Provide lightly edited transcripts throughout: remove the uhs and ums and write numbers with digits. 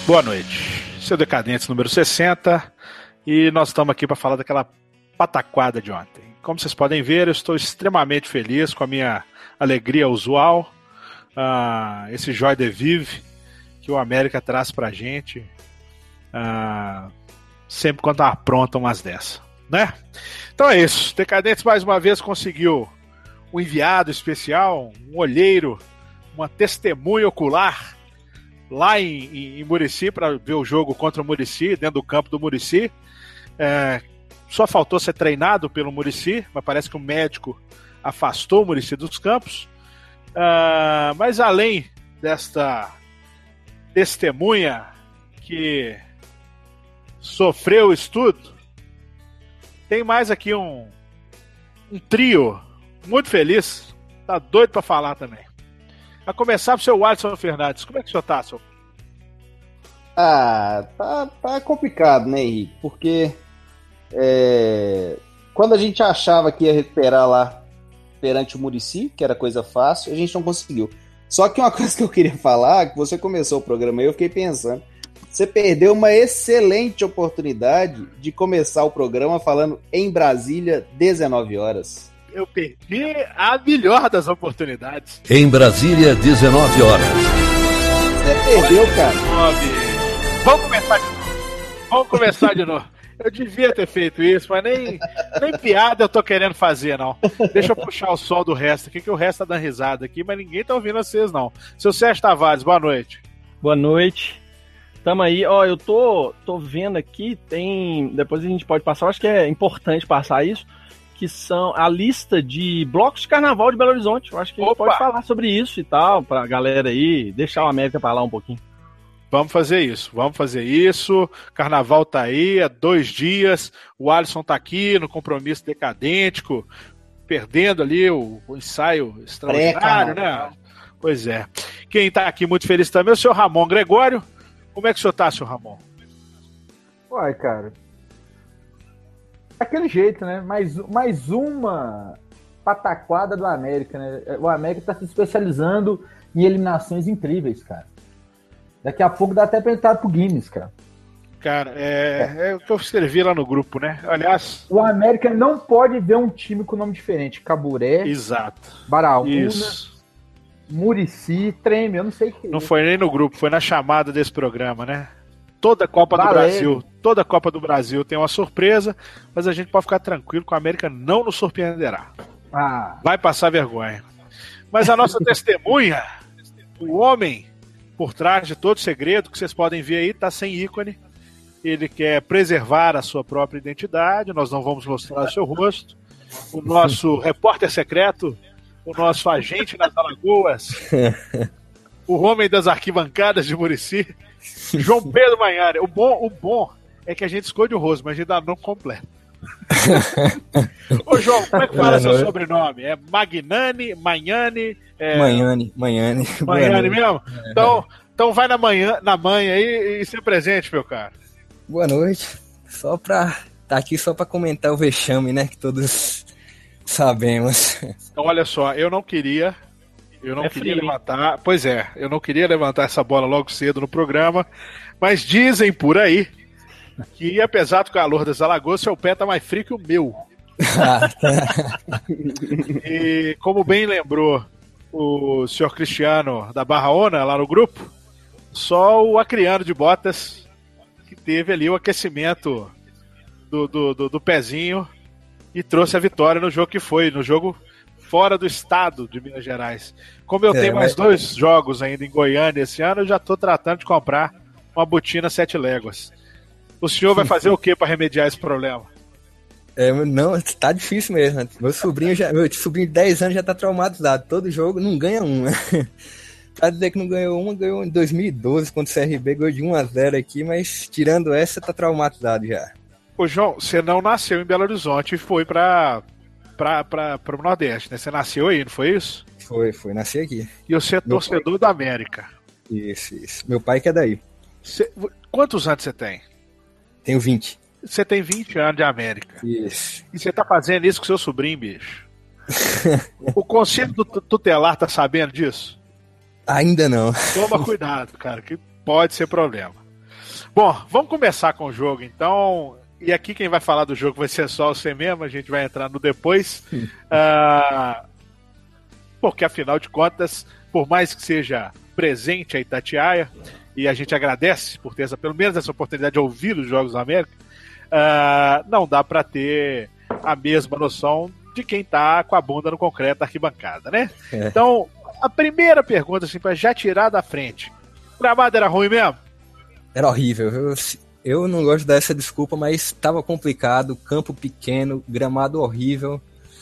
Boa noite, seu Decadentes número 60, e nós estamos aqui para falar daquela pataquada de ontem. Como vocês podem ver, eu estou extremamente feliz com a minha alegria usual, esse joie de vivre que o América traz pra gente sempre quando aprontam umas dessas, né? Então é isso, Decadentes mais uma vez conseguiu um enviado especial, um olheiro, uma testemunha ocular lá em Muricy para ver o jogo contra o Muricy, dentro do campo do Muricy. Só faltou ser treinado pelo Muricy, mas parece que o médico afastou o Muricy dos campos. Mas além desta testemunha que sofreu o estudo, tem mais aqui um trio muito feliz, tá doido para falar também. A começar pro seu Alisson Fernandes. Como é que o senhor tá, senhor? Tá complicado, né, Henrique? Porque quando a gente achava que ia recuperar lá perante o Muricy, que era coisa fácil, a gente não conseguiu. Só que uma coisa que eu queria falar, que você começou o programa aí, eu fiquei pensando, você perdeu uma excelente oportunidade de começar o programa falando em Brasília, 19 horas. Eu perdi a melhor das oportunidades. Em Brasília, 19 horas. Você perdeu, cara. Vamos começar de novo. Eu devia ter feito isso, mas nem piada eu tô querendo fazer, não. Deixa eu puxar o sol do resto aqui, que o resto tá dando risada aqui, mas ninguém tá ouvindo vocês, não. Seu Sérgio Tavares, boa noite. Boa noite. Tamo aí. Ó, eu tô vendo aqui, depois a gente pode passar, eu acho que é importante passar isso, que são a lista de blocos de carnaval de Belo Horizonte. Eu acho que a gente pode falar sobre isso e tal, pra galera aí, deixar o América pra lá um pouquinho. Vamos fazer isso. Carnaval tá aí, há 2 dias. O Alisson tá aqui no compromisso decadêntico, perdendo ali o ensaio extraordinário, né? Pois é. Quem tá aqui muito feliz também é o senhor Ramon Gregório. Como é que o senhor tá, senhor Ramon? Uai, cara. Daquele jeito, né? Mais uma pataquada do América, né? O América tá se especializando em eliminações incríveis, cara. Daqui a pouco dá até pra entrar pro Guinness, cara. Cara, é o que eu escrevi lá no grupo, né? Aliás... O América não pode ver um time com nome diferente. Caburé, exato. Baraúna, Muricy, Treme, eu não sei o que. Não foi nem no grupo, foi na chamada desse programa, né? Toda Copa do Brasil tem uma surpresa, mas a gente pode ficar tranquilo que o América não nos surpreenderá. Vai passar vergonha. Mas a nossa testemunha, o homem por trás de todo segredo que vocês podem ver aí, tá sem ícone. Ele quer preservar a sua própria identidade, nós não vamos mostrar o seu rosto. O nosso repórter secreto, o nosso agente nas Alagoas, o homem das arquibancadas de Muricy, João Pedro Magnani. O bom é que a gente esconde o rosto, mas a gente dá nome completo. Ô João, como é que fala seu sobrenome? É Magnani, Magnani? Magnani mesmo? Então vai na manhã aí e se presente, meu cara. Boa noite. Tá aqui só pra comentar o vexame, né? Que todos sabemos. Então olha só, eu não queria levantar. Pois é, eu não queria levantar essa bola logo cedo no programa, mas dizem por aí que apesar do calor das Alagoas, seu pé tá mais frio que o meu. E como bem lembrou o senhor Cristiano da Barraona lá no grupo, só o acriano de Botas que teve ali o aquecimento do pezinho e trouxe a vitória no jogo no jogo fora do estado de Minas Gerais. Como eu tenho mais 2 jogos ainda em Goiânia esse ano, eu já tô tratando de comprar uma botina 7 léguas. O senhor vai fazer o que para remediar esse problema? Não, tá difícil meu sobrinho de 10 anos já tá traumatizado. Todo jogo não ganha um, né? Pra dizer que não ganhou em 2012 contra o CRB, ganhou de 1-0 aqui, mas tirando essa, tá traumatizado já. Ô João, você não nasceu em Belo Horizonte e foi para o Nordeste, né? Você nasceu aí, não foi isso? Foi, nasci aqui. E você é torcedor da América. Isso. Meu pai que é daí. Quantos anos você tem? Tenho 20. Você tem 20 anos de América. Isso. E você tá fazendo isso com seu sobrinho, bicho. O conselho tutelar tá sabendo disso? Ainda não. Toma cuidado, cara, que pode ser problema. Bom, vamos começar com o jogo, então. E aqui quem vai falar do jogo vai ser só você mesmo, a gente vai entrar no depois. Porque, afinal de contas, por mais que seja presente a Itatiaia, e a gente agradece por ter pelo menos essa oportunidade de ouvir os Jogos da América, não dá para ter a mesma noção de quem tá com a bunda no concreto da arquibancada, né? Então, a primeira pergunta, assim, para já tirar da frente: o gramado era ruim mesmo? Era horrível. Eu não gosto dessa desculpa, mas estava complicado, campo pequeno, gramado horrível.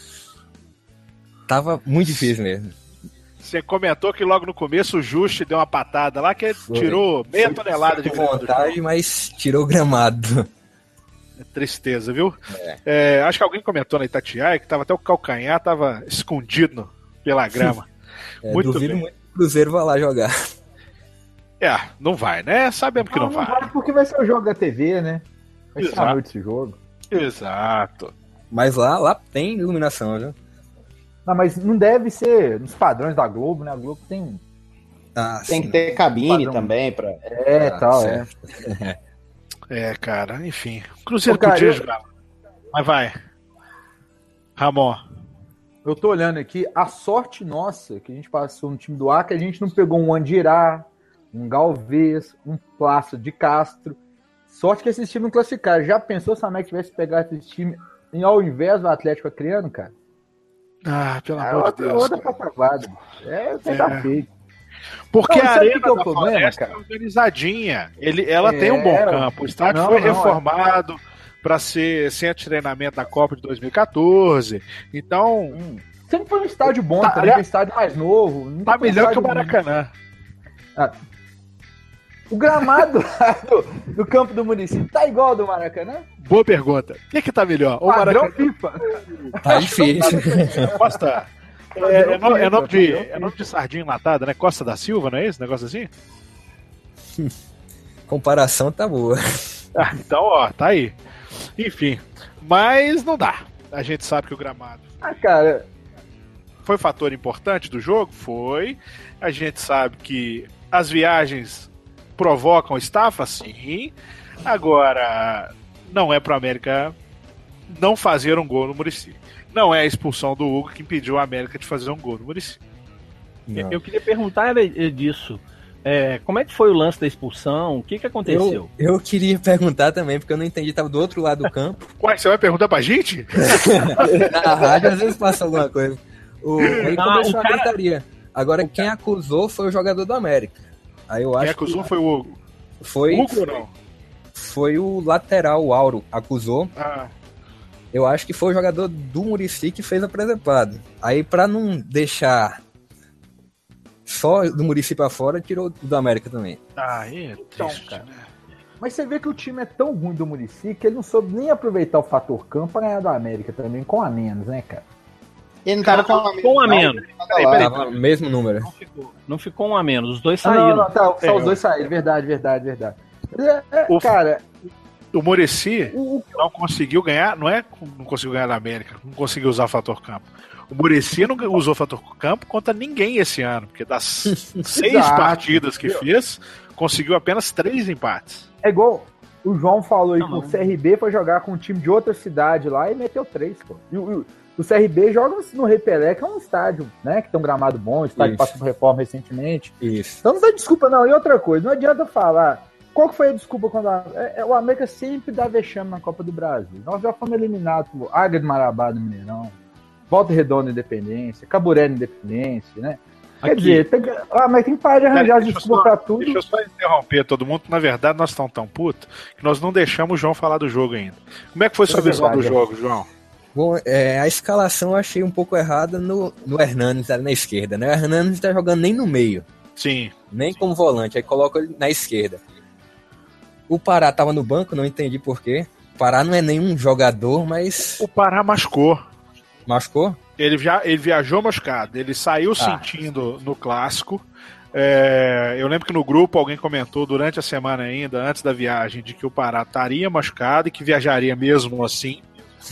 Tava muito difícil mesmo. Você comentou que logo no começo o Juste deu uma patada lá que tirou meia tonelada de vontade, mas tirou o gramado. É tristeza, viu? Acho que alguém comentou na Itatiaia que tava até o calcanhar tava escondido pela grama. Muito duvido bem. Muito que o Cruzeiro vai lá jogar. Não vai, né? Sabemos que não vai. Não vai porque vai ser o jogo da TV, né? Vai ser à noite esse jogo. Exato. Mas lá tem iluminação, viu? Não, mas não deve ser nos padrões da Globo, né? A Globo tem... tem que ter cabine também pra... tal. Cara, enfim. O Cruzeiro podia jogar. Mas vai. Ramon. Eu tô olhando aqui, a sorte nossa que a gente passou no time do Acre, a gente não pegou um Andirá, um Galvez, um Plácido de Castro. Sorte que esses times não classificaram. Já pensou se a América tivesse pegado esse time ao invés do Atlético Acreano, cara? Pelo amor de Deus. Outra patavada. Tá feito. Porque não, a Arena que é o da problema, Floresta cara? é organizadinha. Ela tem um bom campo. O estádio foi reformado para ser centro de treinamento da Copa de 2014. Então... Sempre foi um estádio bom, também um estádio mais novo. Tá melhor que o Maracanã. O gramado do campo do município tá igual ao do Maracanã? Boa pergunta. O que tá melhor? O Maracanã FIFA. Tá difícil. Costa. É nome de sardinha enlatada, né? Costa da Silva, não é isso? Negócio assim? Comparação tá boa. Então, tá aí. Enfim. Mas não dá. A gente sabe que o gramado. Cara. Foi fator importante do jogo? Foi. A gente sabe que as viagens provocam estafa? Sim. Agora, não é pro América não fazer um gol no Muricy. Não é a expulsão do Hugo que impediu a América de fazer um gol no Muricy. Eu queria perguntar disso. Como é que foi o lance da expulsão? O que aconteceu? Eu queria perguntar também, porque eu não entendi, tava do outro lado do campo. Ué, você vai perguntar pra gente? Na rádio às vezes passa alguma coisa. Aí começou a gritaria. Agora quem acusou foi o jogador do América. Aí eu acho quem acusou foi o Hugo. O Hugo ou não? Foi o lateral, o Auro, acusou. Eu acho que foi o jogador do Muricy que fez a presepada. Aí pra não deixar só do Muricy pra fora, tirou do América também. Triste, cara. Né? Mas você vê que o time é tão ruim do Muricy que ele não soube nem aproveitar o fator campo pra ganhar do América também, com a menos, né, cara? Ele não tava com a menos. Tava o mesmo número. Não ficou um a menos, os dois saíram. Só os dois saíram, verdade. Cara, o Muricy não conseguiu ganhar, não conseguiu ganhar da América, não conseguiu usar o fator campo. O Muricy não usou o fator campo contra ninguém esse ano, porque das 6 partidas que fez, conseguiu apenas 3 empates. É igual o João falou aí que o CRB foi jogar com um time de outra cidade lá e meteu 3, pô. E o CRB joga no Repelé, que é um estádio, né? Que tem um gramado bom, estádio que passou por reforma recentemente. Isso. Então não dá desculpa, não. E outra coisa, não adianta falar. Qual que foi a desculpa quando o América sempre dá vexame na Copa do Brasil? Nós já fomos eliminados por Águia de Marabá do Mineirão, Volta Redonda Independência, Caburé Independência, né? Quer dizer, mas tem que parar de arranjar desculpa pra tudo. Deixa eu só interromper todo mundo. Na verdade, nós estamos tão putos que nós não deixamos o João falar do jogo ainda. Como é que foi sua visão do jogo, João? Bom, a escalação eu achei um pouco errada no Hernanes ali na esquerda, né? O Hernanes não tá jogando nem no meio. Sim. Nem como volante, aí coloca ele na esquerda. O Pará tava no banco, não entendi porquê. O Pará não é nenhum jogador, mas... O Pará machucou. Machucou? Ele viajou machucado. Ele saiu sentindo no clássico. Eu lembro que no grupo alguém comentou durante a semana ainda, antes da viagem, de que o Pará estaria machucado e que viajaria mesmo assim.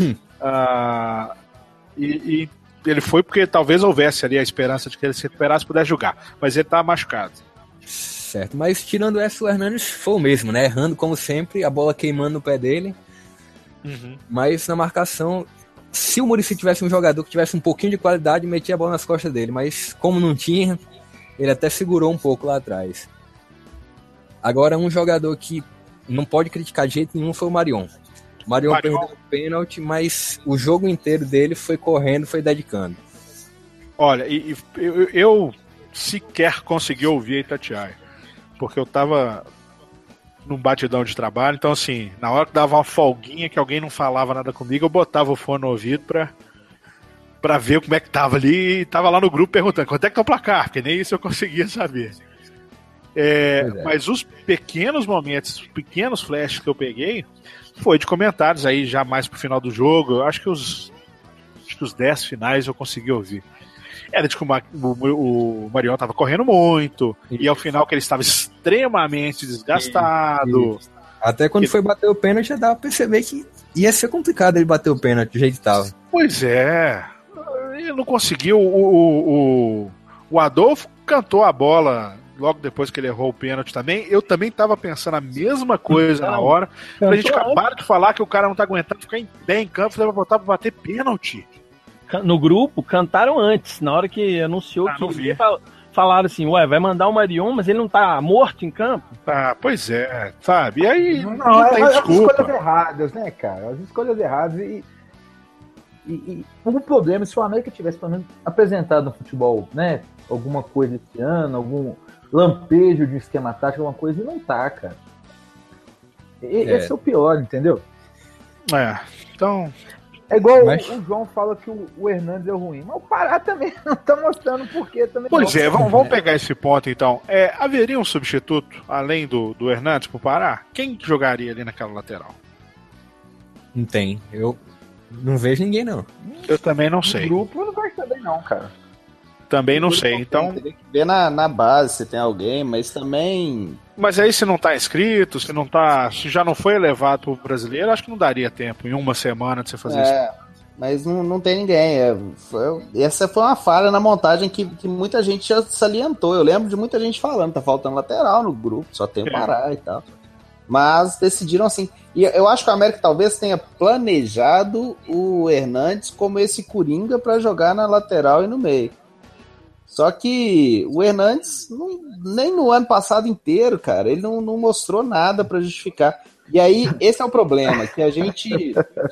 E ele foi porque talvez houvesse ali a esperança de que ele se recuperasse e pudesse jogar. Mas ele tá machucado. Certo, mas tirando essa, o Hernandes foi o mesmo, né? Errando como sempre, a bola queimando no pé dele. Mas na marcação, se o Muricy tivesse um jogador que tivesse um pouquinho de qualidade, metia a bola nas costas dele. Mas como não tinha, ele até segurou um pouco lá atrás. Agora, um jogador que não pode criticar de jeito nenhum foi o Marion. O Marion perdeu o pênalti, mas o jogo inteiro dele foi correndo, foi dedicando. Olha, eu sequer consegui ouvir a Itatiaia, porque eu tava num batidão de trabalho, então assim, na hora que dava uma folguinha que alguém não falava nada comigo, eu botava o fone no ouvido pra ver como é que tava ali, e tava lá no grupo perguntando quanto é que tá o placar, porque nem isso eu conseguia saber. Mas os pequenos momentos, os pequenos flashes que eu peguei, foi de comentários aí já mais pro final do jogo. Eu acho que os 10 finais eu consegui ouvir. Era de que o Marion estava correndo muito, e ao final que ele estava extremamente desgastado. Isso. Até quando foi bater o pênalti, já dava pra perceber que ia ser complicado ele bater o pênalti do jeito que tava. Pois é, ele não conseguiu. O Adolfo cantou a bola logo depois que ele errou o pênalti também. Eu também estava pensando a mesma coisa na hora. A gente acabaram de falar que o cara não tá aguentando ficar em pé em campo, você vai botar pra bater pênalti. No grupo, cantaram antes, na hora que anunciou que falaram assim, ué, vai mandar o Marion, mas ele não tá morto em campo? Pois é, sabe? E aí não tem as desculpa. escolhas erradas, né, cara? As escolhas erradas e o problema, se o América tivesse pelo menos apresentado no futebol, né, alguma coisa esse ano, algum lampejo de um esquema tático, alguma coisa, e não tá, cara. Esse é o pior, entendeu? Então... É igual o João fala que o Hernandes é ruim, mas o Pará também não tá mostrando por que também. Pois é, vamos pegar esse ponto então. Haveria um substituto, além do Hernandes, pro Pará? Quem jogaria ali naquela lateral? Não tem. Eu não vejo ninguém, não. Eu também não sei. O grupo eu não gosto também não, cara. Também não sei, então... Tem que ver na base se tem alguém, mas também... Mas aí se não tá inscrito, se já não foi elevado pro brasileiro, acho que não daria tempo, em uma semana, de você fazer isso. Mas não tem ninguém. Essa foi uma falha na montagem que muita gente já salientou. Eu lembro de muita gente falando, tá faltando lateral no grupo, só tem o Pará e tal. Mas decidiram assim. E eu acho que o América talvez tenha planejado o Hernandes como esse coringa para jogar na lateral e no meio. Só que o Hernandes, nem no ano passado inteiro, cara, ele não mostrou nada para justificar. E aí, esse é o problema, que a gente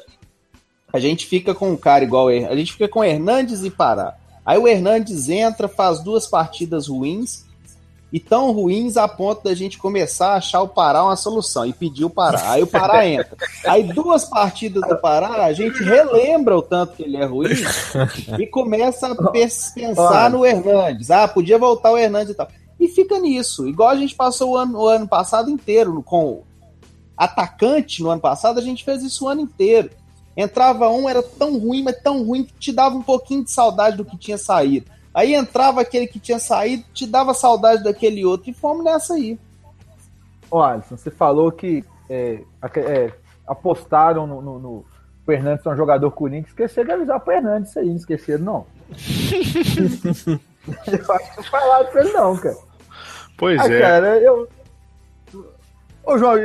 fica com um cara igual ele. A gente fica com Hernandes e Pará. Aí o Hernandes entra, faz 2 partidas ruins, e tão ruins a ponto da gente começar a achar o Pará uma solução, e pedir o Pará. Aí o Pará entra. Aí 2 partidas do Pará, a gente relembra o tanto que ele é ruim, e começa a pensar no Hernandes. Podia voltar o Hernandes e tal. E fica nisso. Igual a gente passou o ano passado inteiro com atacante no ano passado, a gente fez isso o ano inteiro. Entrava um, era tão ruim, mas tão ruim que te dava um pouquinho de saudade do que tinha saído. Aí entrava aquele que tinha saído, te dava saudade daquele outro, e fomos nessa aí. Alisson, você falou que apostaram no Hernandes ser um jogador coringa, esqueceram de avisar pro Hernandes isso aí, não esqueceram, não. Eu acho que não falaram pra ele, não, cara. Pois é. Cara, Ô, João,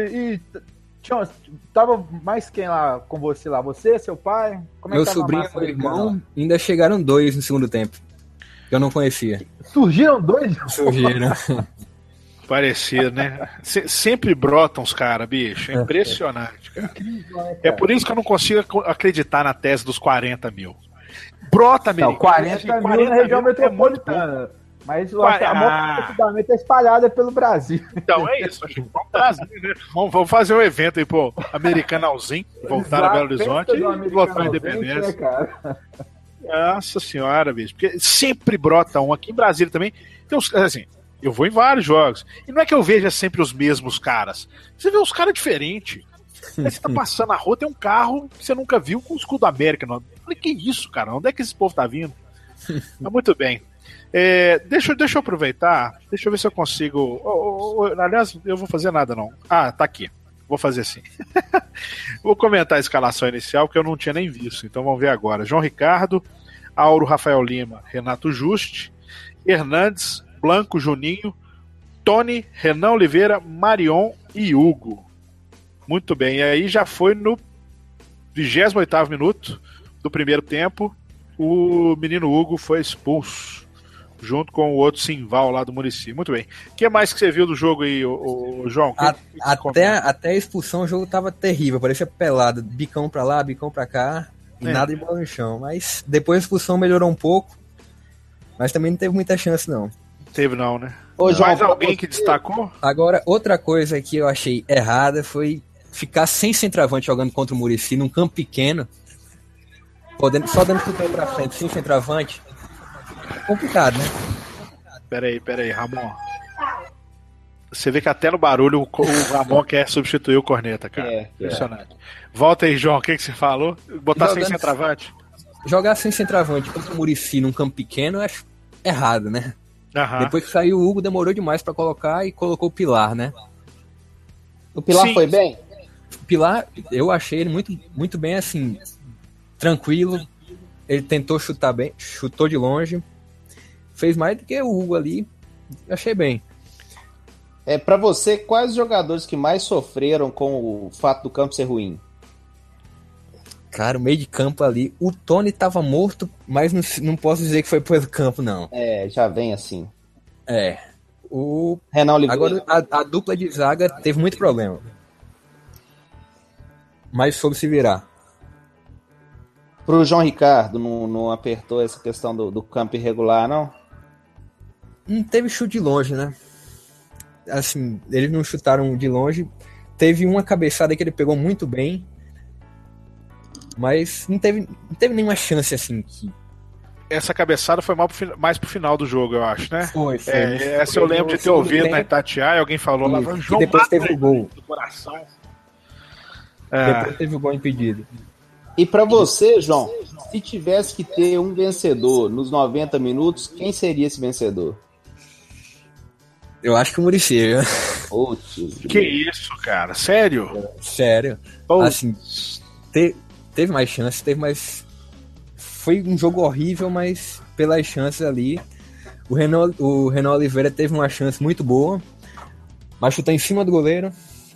tava mais quem lá com você lá? Você, seu pai? Como Meu sobrinho e meu irmão ainda chegaram 2 no segundo tempo. Que eu não conhecia. Surgiram 2? Surgiram. Parecido, né? Sempre brotam os caras, bicho. É impressionante, cara. Incrível, né, cara? É por isso que eu não consigo acreditar na tese dos 40 mil. Brota, Não, 40 mil na região metropolitana. Mas eu acho que a morte é espalhada pelo Brasil. Então é isso. Acho que vamos trazer, né? Vamos fazer um evento aí, pô. Americanalzinho, voltar a Belo Horizonte e voltar a Independência. Né, cara? Nossa senhora, bicho. Porque sempre brota um. Aqui em Brasília também. Tem uns, assim, eu vou em vários jogos. E não é que eu veja sempre os mesmos caras. Você vê uns caras diferentes. Aí você tá passando na rua, tem um carro que você nunca viu com o escudo América. Eu falei, que isso, cara? Onde é que esse povo tá vindo? Mas muito bem. Deixa eu aproveitar. Deixa eu ver se eu consigo. Aliás, eu vou fazer nada, não. Tá aqui. Vou fazer assim. Vou comentar a escalação inicial, que eu não tinha nem visto. Então vamos ver agora. João Ricardo, Auro, Rafael Lima, Renato Juste, Hernandes, Blanco, Juninho, Tony, Renan Oliveira, Marion e Hugo. Muito bem, e aí já foi no 28º minuto do primeiro tempo, o menino Hugo foi expulso, junto com o outro Simval lá do Muricy. Muito bem. O que mais que você viu do jogo aí, João? Até a expulsão o jogo tava terrível, parecia pelado, bicão pra lá, bicão pra cá, e nada de bola no chão. Mas depois a expulsão melhorou um pouco, mas também não teve muita chance não. Teve não, né? Ô, João, mais alguém que destacou? Agora, outra coisa que eu achei errada foi ficar sem centroavante jogando contra o Muricy num campo pequeno, só dando chutão pra frente, sem centroavante. Complicado, né? Peraí, Ramon. Você vê que até no barulho o Ramon quer substituir o Corneta, cara. Impressionante. Volta aí, João, o que você falou? Botar sem centroavante? Jogar sem centroavante contra o Muricy num campo pequeno eu acho errado, né? Depois que saiu o Hugo, demorou demais pra colocar e colocou o Pilar, né? O Pilar foi bem? O Pilar, eu achei ele muito, muito bem, assim, tranquilo. Ele tentou chutar bem, chutou de longe. Fez mais do que o Hugo ali. Achei bem. Pra você, quais os jogadores que mais sofreram com o fato do campo ser ruim? Cara, o meio de campo ali, o Tony tava morto, mas não posso dizer que foi pelo campo, não. Já vem assim. O Renan Oliveira. Agora, a dupla de zaga teve muito problema. Mas soube se virar. Pro João Ricardo, não apertou essa questão do campo irregular, não? Não teve chute de longe, né? Assim, eles não chutaram de longe. Teve uma cabeçada que ele pegou muito bem, mas não teve nenhuma chance, assim. Essa cabeçada foi mais pro final do jogo, eu acho, né? Foi. Essa eu lembro de ter ouvido na Itatiaia, e alguém falou lá, o João, e depois teve o gol. Do coração. Depois teve o gol impedido. E pra você, João, se tivesse que ter um vencedor nos 90 minutos, quem seria esse vencedor? Eu acho que o Muricy, viu? Que isso, cara? Sério? Sério. Assim, teve mais chances, foi um jogo horrível, mas pelas chances ali, o Renan Oliveira teve uma chance muito boa, mas chutou em cima do goleiro.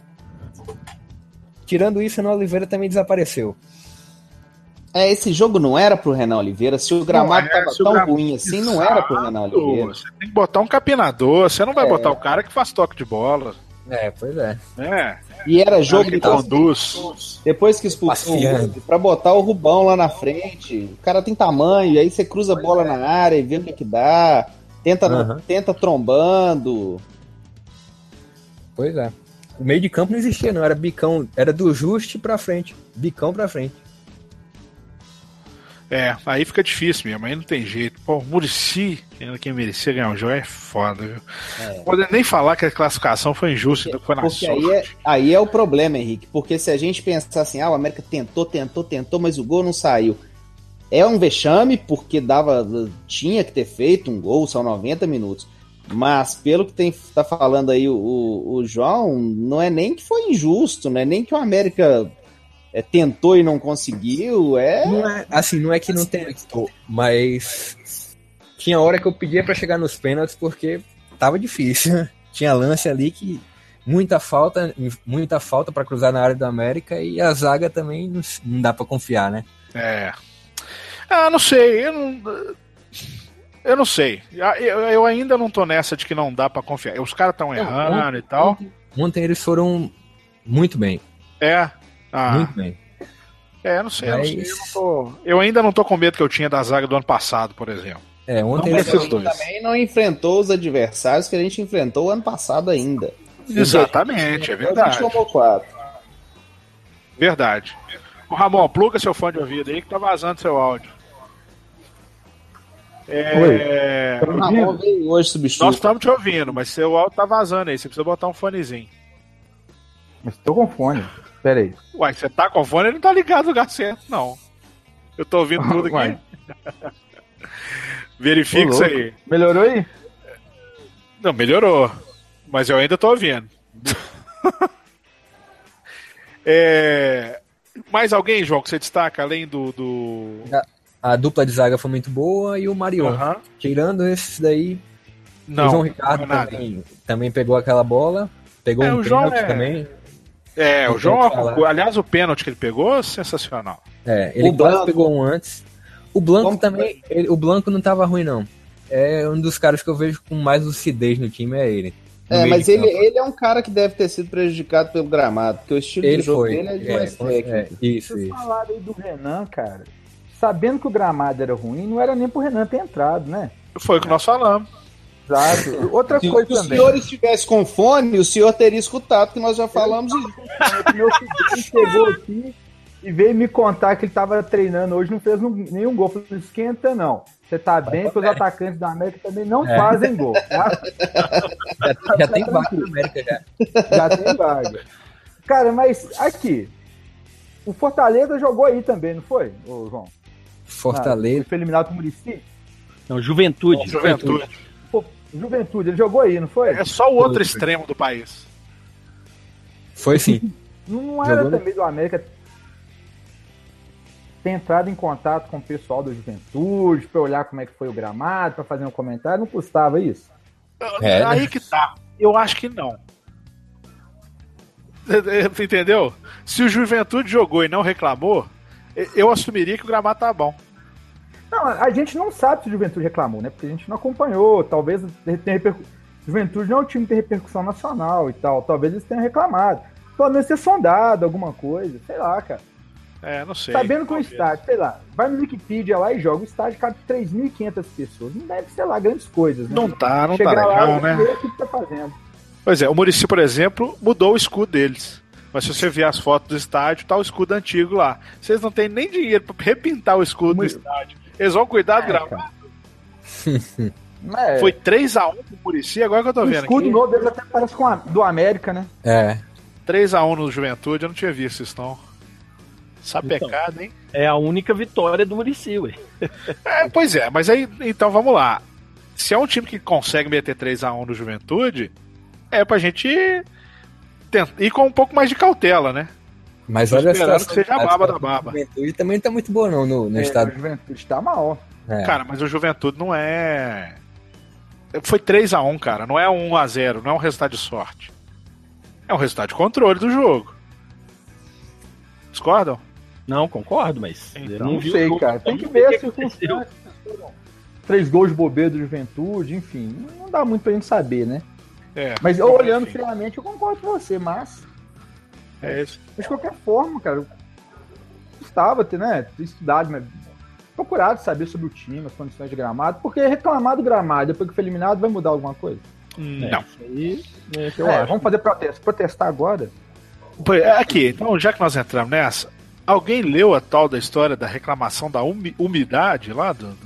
Tirando isso, o Renan Oliveira também desapareceu. Esse jogo não era pro Renan Oliveira. Se o gramado tava tão ruim assim, não era pro Renan Oliveira. Você tem que botar um capinador, você não vai botar o cara que faz toque de bola. Pois é. E era jogo que conduz. Depois que expulsou pra botar o Rubão lá na frente. O cara tem tamanho, aí você cruza a bola na área e vê o que dá. Tenta trombando. Pois é. O meio de campo não existia, não. Era bicão, era do Juste pra frente. Bicão pra frente. Aí fica difícil mesmo, aí não tem jeito. Pô, o Muricy, quem merecia ganhar o jogo, é foda, viu? Não pode nem falar que a classificação foi injusta, então foi na sorte. Aí é o problema, Henrique, porque se a gente pensar assim, o América tentou, mas o gol não saiu. É um vexame, porque tinha que ter feito um gol, são 90 minutos. Mas pelo que tá falando aí o João, não é nem que foi injusto, não é nem que o América tentou e não conseguiu, não é que não tentou, mas tinha hora que eu pedia pra chegar nos pênaltis porque tava difícil. Tinha lance ali que muita falta pra cruzar na área do América, e a zaga também não dá pra confiar, né? Não sei, eu não sei. Eu ainda não tô nessa de que não dá pra confiar. Os caras estão errando e tal. Ontem eles foram muito bem. Muito bem. Não sei, eu ainda não tô com medo que eu tinha da zaga do ano passado, por exemplo. Ontem esses dois também não enfrentou os adversários que a gente enfrentou o ano passado ainda. Exatamente, é verdade. A gente tomou 4. Verdade. O Ramon, pluga seu fone de ouvido aí que tá vazando seu áudio. O Ramon veio hoje substituir. Nós estamos te ouvindo, mas seu áudio tá vazando aí, você precisa botar um fonezinho. Mas tô com fone. Pera aí. Uai, você tá com fone, ele não tá ligado no lugar certo, não. Eu tô ouvindo tudo aqui. Verifica isso aí. Melhorou aí? Não, melhorou. Mas eu ainda tô ouvindo. Mais alguém, João, que você destaca além do... A dupla de zaga foi muito boa e o Marion. Tirando esses daí, Não, o João Ricardo não é nada. também pegou aquela bola, pegou É, um o João pênalti é- também. É, Não o João, tem o que falar. aliás, o pênalti que ele pegou, sensacional. Ele O quase Blanco- pegou um antes. O Blanco Como- também, o Blanco não tava ruim, não. É um dos caras que eu vejo com mais lucidez no time, é ele. No meio Mas de campo. ele é um cara que deve ter sido prejudicado pelo gramado, porque o estilo Ele de jogo foi. dele é de mais técnico. Isso, Vocês isso. falaram aí do Renan, cara. Sabendo que o gramado era ruim, não era nem pro Renan ter entrado, né? Foi o que nós falamos. Exato. Outra Se coisa o também. senhor estivesse com fone, o senhor teria escutado, que nós já falamos isso. Meu sobrinho chegou aqui e veio me contar que ele tava treinando hoje, não fez nenhum gol. Falei, não esquenta não. Você tá bem, porque os atacantes da América também não fazem gol, tá? Já tem vaga na América já. Já tem vaga. Cara, mas aqui, o Fortaleza jogou aí também, não foi, ô João? Fortaleza. Foi eliminado pro Muricy? Não, Juventude. Juventude. Pô, Juventude, ele jogou aí, não foi? É só o outro extremo do país. Foi sim. Não era Jogou, né? também do América ter entrado em contato com o pessoal do Juventude pra olhar como é que foi o gramado, pra fazer um comentário, não custava isso? Aí que tá. Eu acho que não. Entendeu? Se o Juventude jogou e não reclamou, eu assumiria que o gramado tá bom. Não, a gente não sabe se o Juventude reclamou, né? Porque a gente não acompanhou, talvez tenha Juventude não é um time que tem repercussão nacional e tal, talvez eles tenham reclamado. Pelo menos ter sondado alguma coisa, sei lá, cara. Não sei. Sabendo que o Talvez. estádio, sei lá, vai no Wikipedia lá e joga, o estádio cabe 3.500 pessoas. Não deve ser lá grandes coisas, né? Não tá Chegar lá legal, e né? ver o que tá fazendo. Pois é, o Muricy, por exemplo, mudou o escudo deles. Mas se você ver as fotos do estádio, tá o escudo antigo lá. Vocês não têm nem dinheiro pra repintar o escudo do estádio. Eles vão cuidar do gramado. É, Foi 3x1 pro Muricy, agora que eu tô o vendo escudo aqui. novo deles até parece com do América, né? 3x1 no Juventude, eu não tinha visto isso não. Sapecado, hein? É a única vitória do Muricy, ué. Pois é, mas aí, então vamos lá. Se é um time que consegue meter 3x1 no Juventude, é pra gente ir com um pouco mais de cautela, né? Mas Tô olha a esperando situação. que seja a baba da baba. A Juventude também tá muito boa não no O estado. Juventude tá mal. Cara, mas o Juventude não é... Foi 3x1, cara. Não é 1x0, não é um resultado de sorte. É um resultado de controle do jogo. Discordam? Não, concordo, mas Então, eu Não vi o sei, jogo. cara. Tem que Não ver sei as o que aconteceu. circunstâncias. 3 gols de bobeira do Juventude, enfim. Não dá muito pra gente saber, né? Mas eu olhando enfim, friamente, eu concordo com você, mas é isso. de qualquer forma, cara, eu gostava ter, né, ter estudado, mas procurado saber sobre o time, as condições de gramado, porque reclamar do gramado depois que foi eliminado vai mudar alguma coisa. Não. Isso aí é que eu acho. Vamos fazer protesto. Protestar agora? Aqui, então, já que nós entramos nessa, alguém leu a tal da história da reclamação da umidade lá do...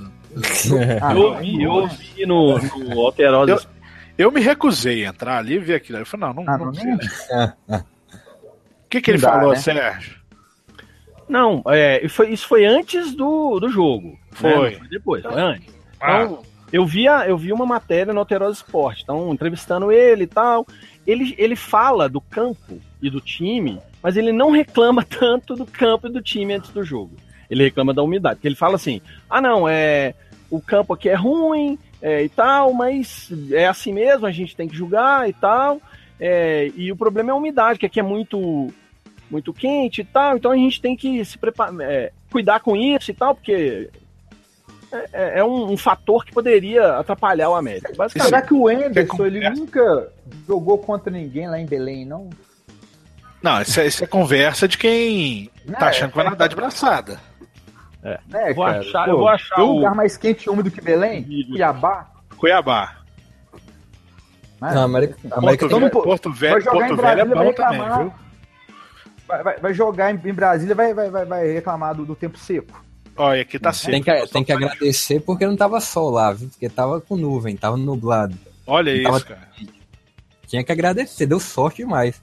Eu ouvi no Alterosa. Eu me recusei a entrar ali e ver aquilo. Eu falei, não não precisa. O que ele Não dá, falou, né? Sérgio? Não, isso foi antes do jogo. Foi. Né? Não foi depois, foi antes. Então, eu vi uma matéria no Alterosa Esporte, então, entrevistando ele e tal. Ele fala do campo e do time, mas ele não reclama tanto do campo e do time antes do jogo. Ele reclama da umidade, porque ele fala assim, o campo aqui é ruim e tal, mas é assim mesmo, a gente tem que jogar e tal. E o problema é a umidade, que aqui é muito quente e tal, então a gente tem que se preparar, cuidar com isso e tal, porque é um fator que poderia atrapalhar o América. Basicamente. Será que o Anderson, ele nunca jogou contra ninguém lá em Belém, não? Não, isso é conversa de quem tá achando que vai nadar de braçada. Eu vou achar tem um lugar mais quente e úmido que Belém? Cuiabá? Cuiabá. Não, América Porto Velho, vai jogar Porto em Velho é Brasília, vai bom também, reclamar. viu? Vai jogar em Brasília, vai reclamar do tempo seco. Olha, aqui tá seco. Tem que agradecer porque não tava sol lá, viu? Porque tava com nuvem, tava nublado. Olha Não isso, cara. Tinha que agradecer, deu sorte demais.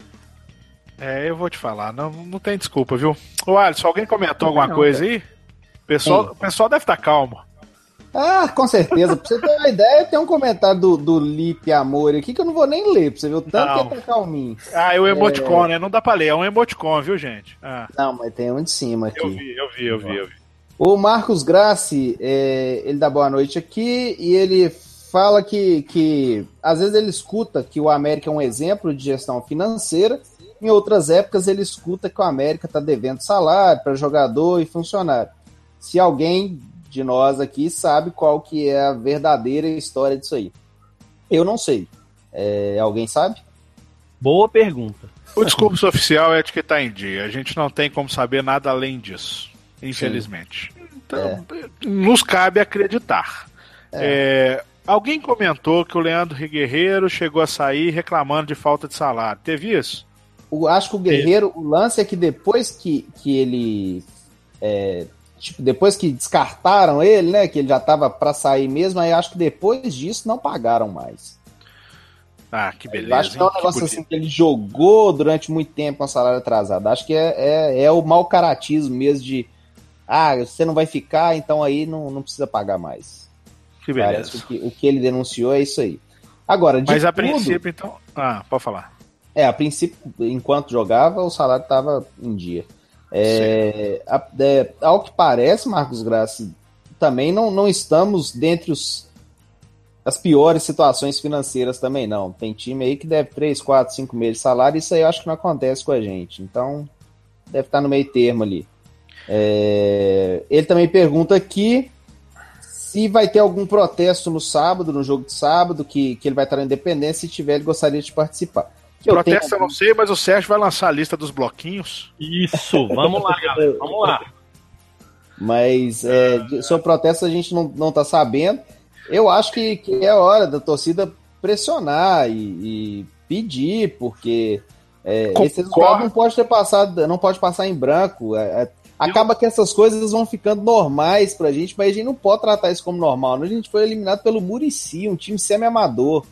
Eu vou te falar, não tem desculpa, viu? Ô, Alisson, alguém comentou alguma coisa aí? O pessoal deve estar calmo. Com certeza. Pra você ter uma ideia, tem um comentário do Lipe Amor aqui que eu não vou nem ler, pra você ver o tanto Não. que tá calminho. É o emoticon, né? Não dá pra ler, é um emoticon, viu, gente? Não, mas tem um de cima aqui. Eu vi. O Marcos Grassi, ele dá boa noite aqui e ele fala que às vezes ele escuta que o América é um exemplo de gestão financeira, em outras épocas ele escuta que o América está devendo salário para jogador e funcionário. Se alguém de nós aqui sabe qual que é a verdadeira história disso aí. Eu não sei. Alguém sabe? Boa pergunta. O discurso oficial é de que está em dia. A gente não tem como saber nada além disso, infelizmente. Sim. Então, nos cabe acreditar. Alguém comentou que o Leandro Guerreiro chegou a sair reclamando de falta de salário. Teve isso? Acho que o Guerreiro, o lance é que depois que ele... depois que descartaram ele, né? Que ele já estava para sair mesmo, aí acho que depois disso não pagaram mais. Ah, que beleza. Eu acho que é um negócio assim que ele jogou durante muito tempo com salário atrasado. Acho que é o mau caratismo mesmo de você não vai ficar, então aí não precisa pagar mais. Que beleza. O que ele denunciou é isso aí. Agora, mas a princípio, então... pode falar. A princípio, enquanto jogava, o salário estava em dia. Ao que parece, Marcos Grassi, também não estamos dentre as piores situações financeiras também, não. Tem time aí que deve 3, 4, 5 meses de salário, isso aí eu acho que não acontece com a gente. Então, deve estar no meio termo ali. Ele também pergunta aqui se vai ter algum protesto no sábado, no jogo de sábado, que ele vai estar na Independência, se tiver, ele gostaria de participar. Protesto eu não sei, mas o Sérgio vai lançar a lista dos bloquinhos. Isso, vamos lá, galera, vamos lá. Mas sobre protesto a gente não tá sabendo. Eu acho que é hora da torcida pressionar e pedir, porque esse resultado não pode passar em branco. Acaba que essas coisas vão ficando normais pra gente, mas a gente não pode tratar isso como normal. Né? A gente foi eliminado pelo Muricy, um time semi-amador.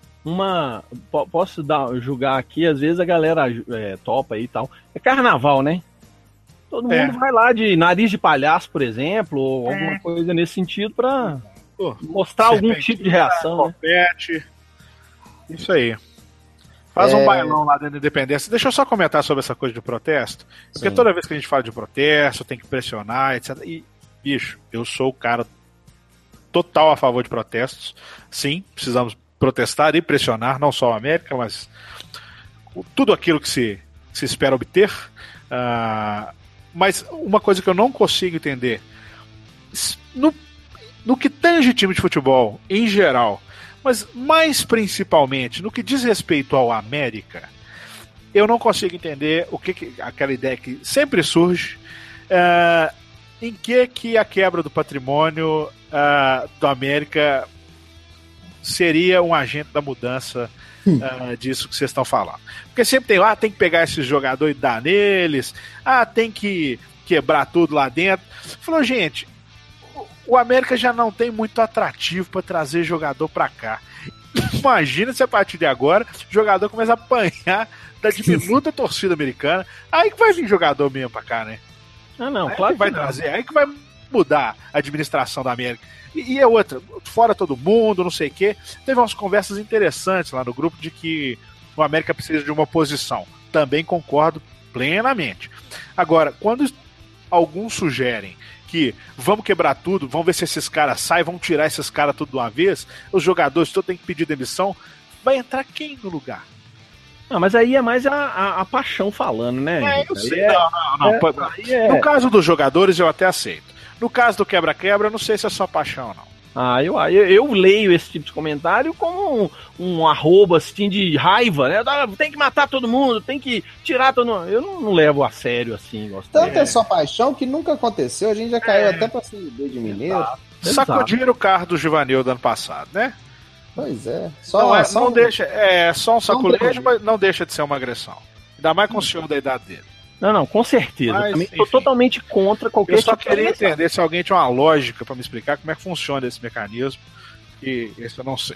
Posso julgar aqui, às vezes a galera topa aí e tal. É carnaval, né? Todo mundo vai lá de nariz de palhaço, por exemplo, ou alguma coisa nesse sentido pra mostrar algum tipo de reação. Né? Isso aí. Faz um bailão lá dentro da Independência. Deixa eu só comentar sobre essa coisa de protesto. Porque toda vez que a gente fala de protesto, tem que pressionar, etc. E, bicho, eu sou o cara total a favor de protestos. Sim, precisamos protestar e pressionar, não só a América, mas tudo aquilo que se espera obter. Mas uma coisa que eu não consigo entender, no que tange time de futebol em geral, mas mais principalmente no que diz respeito ao América, eu não consigo entender aquela ideia que sempre surge, em que a quebra do patrimônio do América seria um agente da mudança disso que vocês estão falando. Porque sempre tem que pegar esses jogadores e dar neles, tem que quebrar tudo lá dentro. Falou, gente, o América já não tem muito atrativo para trazer jogador para cá. Imagina se a partir de agora o jogador começa a apanhar da diminuta torcida americana. Aí que vai vir jogador mesmo para cá, né? Não, aí claro que vai trazer, aí que vai mudar a administração da América. E é outra, fora todo mundo, não sei o quê. Teve umas conversas interessantes lá no grupo de que o América precisa de uma posição. Também concordo plenamente. Agora, quando alguns sugerem que vamos quebrar tudo, vamos ver se esses caras saem, vamos tirar esses caras tudo de uma vez, os jogadores todos têm que pedir demissão, vai entrar quem no lugar? Mas aí é mais a paixão falando, né? Eu sei. Não. No caso dos jogadores, eu até aceito. No caso do quebra-quebra, eu não sei se é só paixão, não. Eu leio esse tipo de comentário como um arroba assim de raiva, né? Tem que matar todo mundo, tem que tirar todo mundo. Eu não levo a sério assim. Tanto é só paixão que nunca aconteceu, a gente já caiu até pra Série B de Mineiro. Sacudiram o carro do Givanildo do ano passado, né? Pois é. Só um saculejo, mas não deixa de ser uma agressão. Ainda mais com o senhor da idade dele. Não, com certeza. Mas, eu também estou totalmente contra qualquer tipo de... Eu só queria entender se alguém tinha uma lógica para me explicar como é que funciona esse mecanismo. E esse eu não sei.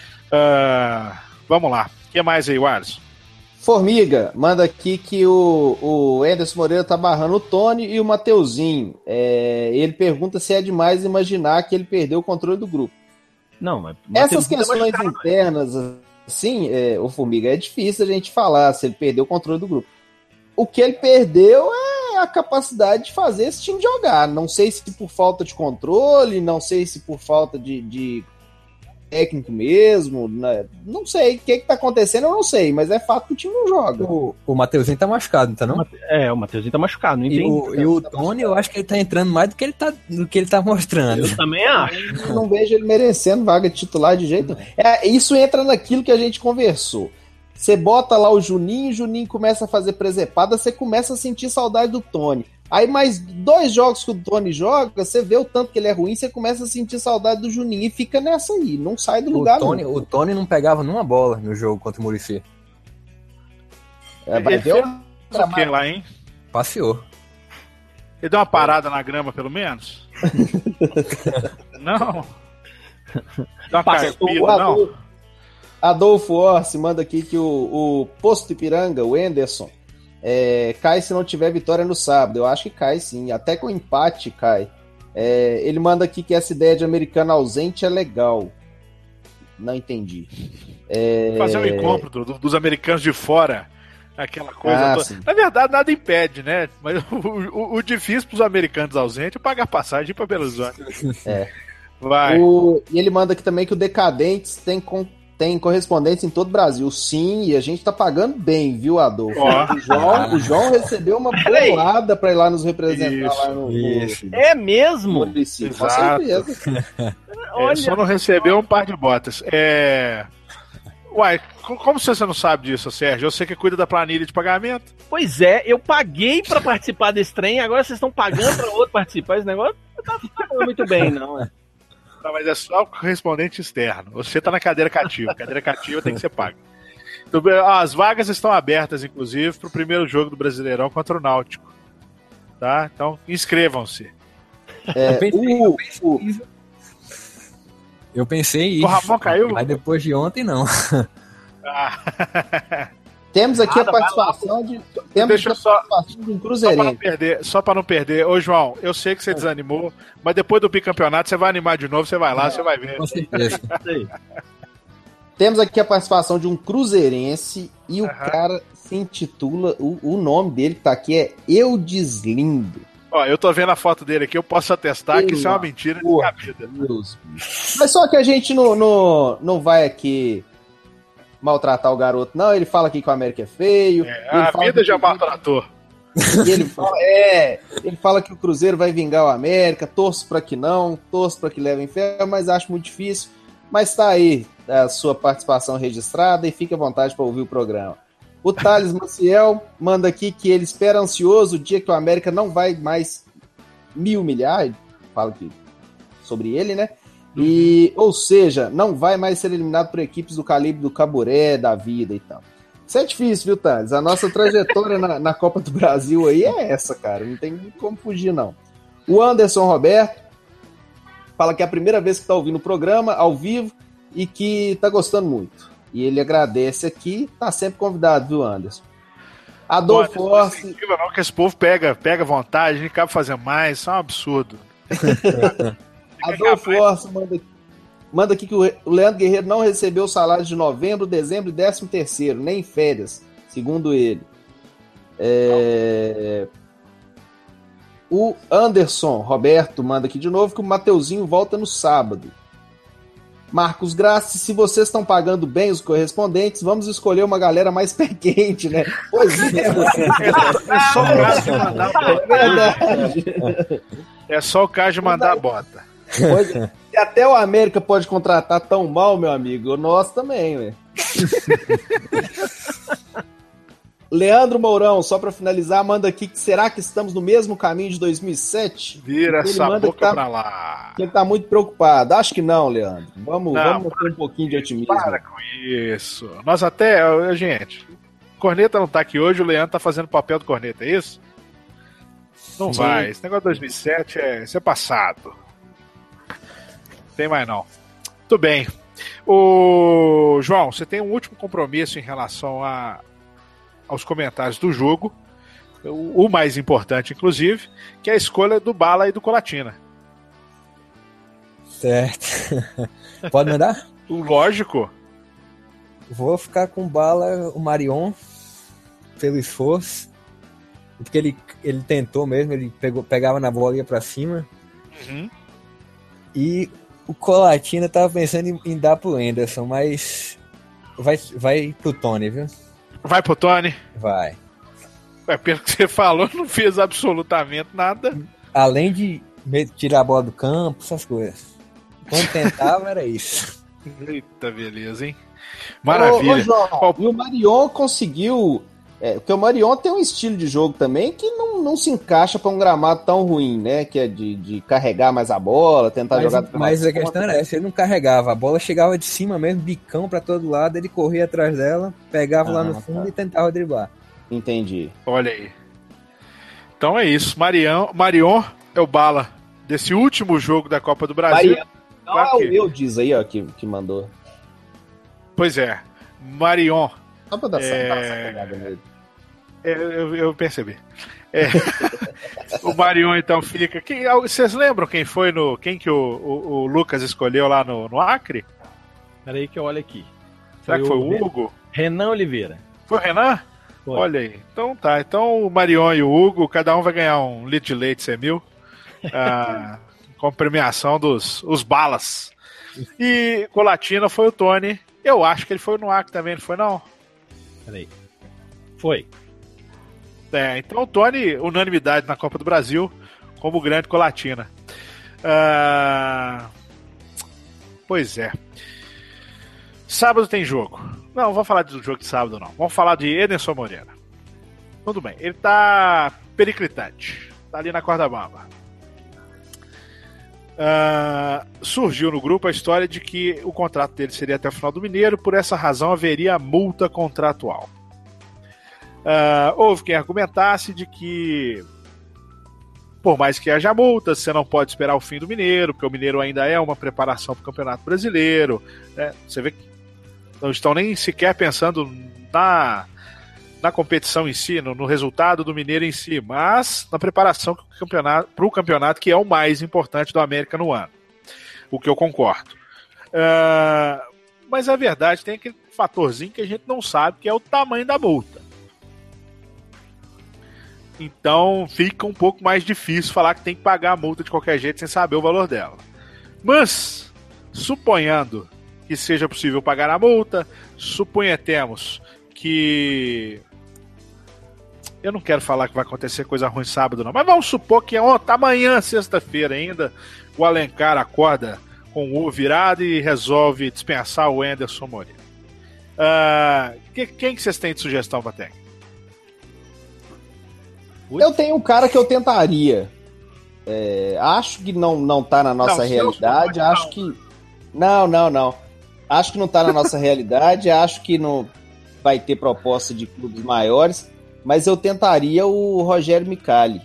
Vamos lá. O que mais aí, Wallace? Formiga, manda aqui que o Anderson Moreira tá barrando o Tony e o Mateuzinho. Ele pergunta se é demais imaginar que ele perdeu o controle do grupo. Não, mas... Essas questões internas, assim, o Formiga, é difícil a gente falar se ele perdeu o controle do grupo. O que ele perdeu é a capacidade de fazer esse time jogar. Não sei se por falta de controle, não sei se por falta de técnico mesmo, né? Não sei o que tá acontecendo, eu não sei, mas é fato que o time não joga. O Mateuzinho tá machucado, não tá não? O Mateuzinho tá machucado, não E entendi. o Tony, eu acho que ele tá entrando mais do que ele tá mostrando. Eu também acho. Eu não vejo ele merecendo vaga de titular de jeito nenhum. Isso entra naquilo que a gente conversou. Você bota lá o Juninho começa a fazer presepada, você começa a sentir saudade do Tony. Aí mais 2 jogos que o Tony joga, você vê o tanto que ele é ruim, você começa a sentir saudade do Juninho e fica nessa aí, não sai do lugar. O Tony não pegava numa bola no jogo contra o Muricy. Vai ver o que lá, hein? Passeou. Ele deu uma parada na grama, pelo menos? Não? Deu uma carpida, não? Adolfo Orsi manda aqui que o Posto Ipiranga, o Anderson, cai se não tiver vitória no sábado. Eu acho que cai sim, até com empate cai. Ele manda aqui que essa ideia de americano ausente é legal. Não entendi. Fazer um encontro dos americanos de fora, aquela coisa toda. Na verdade, nada impede, né? Mas o difícil para os americanos ausentes é pagar passagem para Belo Horizonte. Vai. E ele manda aqui também que o Decadentes tem correspondência em todo o Brasil. Sim, e a gente tá pagando bem, viu, Adolfo? O João recebeu uma bolada pra ir lá nos representar lá no É mesmo? Com certeza. Só não recebeu um par de botas. Uai, como você não sabe disso, Sérgio? Eu sei que cuida da planilha de pagamento. Pois é, eu paguei pra participar desse trem, agora vocês estão pagando pra outro participar. Esse negócio não tá pagando muito bem, não. Não, mas é só o correspondente externo. Você tá na cadeira cativa. Cadeira cativa tem que ser paga. Então, as vagas estão abertas, inclusive, pro primeiro jogo do Brasileirão contra o Náutico. Tá? Então, inscrevam-se. Eu pensei o Ramon caiu? Mas depois de ontem, não. Temos aqui a participação de um cruzeirense. Só para não perder. Ô, João, eu sei que você desanimou, mas depois do bicampeonato você vai animar de novo, você vai lá, você vai ver. Com certeza. Temos aqui a participação de um cruzeirense e o cara se intitula, o nome dele que tá aqui é Eudislindo. Ó, eu tô vendo a foto dele aqui, eu posso atestar que isso é uma mentira de cabida. Mas só que a gente não vai aqui maltratar o garoto, não. Ele fala aqui que o América é feio. A vida já maltratou. E ele fala que o Cruzeiro vai vingar o América. Torço para que não, torço para que levem fé, mas acho muito difícil. Mas tá aí a sua participação registrada e fique à vontade para ouvir o programa. O Thales Maciel manda aqui que ele espera ansioso o dia que o América não vai mais me humilhar. Ele fala aqui sobre ele, né? E, ou seja, não vai mais ser eliminado por equipes do calibre do Caburé, da vida e tal. Isso é difícil, viu, Thales? A nossa trajetória na Copa do Brasil aí é essa, cara. Não tem como fugir, não. O Anderson Roberto fala que é a primeira vez que está ouvindo o programa ao vivo e que está gostando muito. E ele agradece aqui, tá sempre convidado, viu, Anderson? Adolfo Orsi. Não, que esse povo pega vontade, a gente acaba fazendo mais, isso é um absurdo. Adolfo Orsi manda aqui que o Leandro Guerreiro não recebeu o salário de novembro, dezembro e 13º, nem férias, segundo ele. O Anderson Roberto manda aqui de novo que o Mateuzinho volta no sábado. Marcos Grassi, se vocês estão pagando bem os correspondentes, vamos escolher uma galera mais pé quente, né? Pois é. É só o caso de mandar a bota. É verdade. É só o caso de mandar a bota. Pois é. E até o América pode contratar tão mal, meu amigo. O nosso também, velho. Leandro Mourão, só para finalizar, manda aqui que será que estamos no mesmo caminho de 2007? Vira essa boca pra lá. Ele tá muito preocupado. Acho que não, Leandro. Vamos ter um pouquinho de otimismo. Para com isso. Nós até, gente, Corneta não tá aqui hoje, o Leandro tá fazendo o papel do Corneta, é isso? Não Sim. Vai. Esse negócio de 2007 isso é passado. Tem mais não. Tudo bem. O João, você tem um último compromisso em relação aos comentários do jogo, o mais importante, inclusive, que é a escolha do Bala e do Colatina. Certo. Pode mandar? Lógico. Vou ficar com o Bala, o Marion, pelo esforço, porque ele tentou mesmo, ele pegava na bola e ia pra cima. Uhum. E O Colatina tava pensando em dar pro Anderson, mas vai pro Tony, viu? Vai pro Tony? Vai. Pelo que você falou, não fez absolutamente nada. Além de tirar a bola do campo, essas coisas. Quando tentava, era isso. Eita, beleza, hein? Maravilha. Ô, João, e o Marion conseguiu... porque o Marion tem um estilo de jogo também que não se encaixa para um gramado tão ruim, né? Que é de carregar mais a bola, tentar jogar... Mas a questão era essa, ele não carregava. A bola chegava de cima mesmo, bicão para todo lado, ele corria atrás dela, pegava lá no fundo e tentava driblar. Entendi. Olha aí. Então é isso. Marion é o bala desse último jogo da Copa do Brasil. Não é o meu, diz aí, ó, que mandou. Pois é. Marion. Só pra dar essa nele. Eu percebi. O Marion então fica. Vocês lembram quem foi quem que o Lucas escolheu lá no Acre? Peraí que eu olho aqui. Será que foi o Hugo? Renan Oliveira. Foi o Renan? Foi. Olha aí. Então tá. Então o Marion e o Hugo, cada um vai ganhar um litro de leite 100 mil. Com premiação os balas. E Colatina foi o Tony. Eu acho que ele foi no Acre também, não foi não? Peraí. Foi. Então o Tony, unanimidade na Copa do Brasil, como grande Colatina. Pois é. Sábado tem jogo. Não vou falar do jogo de sábado, não. Vamos falar de Edenson Moreira. Tudo bem. Ele tá periclitante. Tá ali na corda bamba. Surgiu no grupo a história de que o contrato dele seria até o final do Mineiro, por essa razão haveria multa contratual. Houve quem argumentasse de que, por mais que haja multa, você não pode esperar o fim do Mineiro, porque o Mineiro ainda é uma preparação para o Campeonato Brasileiro, né? Você vê que não estão nem sequer pensando na competição em si, no resultado do Mineiro em si, mas na preparação para o campeonato, que é o mais importante do América no ano. O que eu concordo. Mas a verdade tem aquele fatorzinho que a gente não sabe, que é o tamanho da multa. Então fica um pouco mais difícil falar que tem que pagar a multa de qualquer jeito sem saber o valor dela. Mas, suponhando que seja possível pagar a multa, suponhamos que... Eu não quero falar que vai acontecer coisa ruim sábado, não. Mas vamos supor que amanhã, sexta-feira ainda, o Alencar acorda com o ovo virado e resolve dispensar o Anderson Moreira. Quem que vocês têm de sugestão para ter? Eu tenho um cara que eu tentaria. Acho que não tá na nossa realidade. Acho que... Não. Acho que não tá na nossa realidade. Acho que não vai ter proposta de clubes maiores. Mas eu tentaria o Rogério Micali.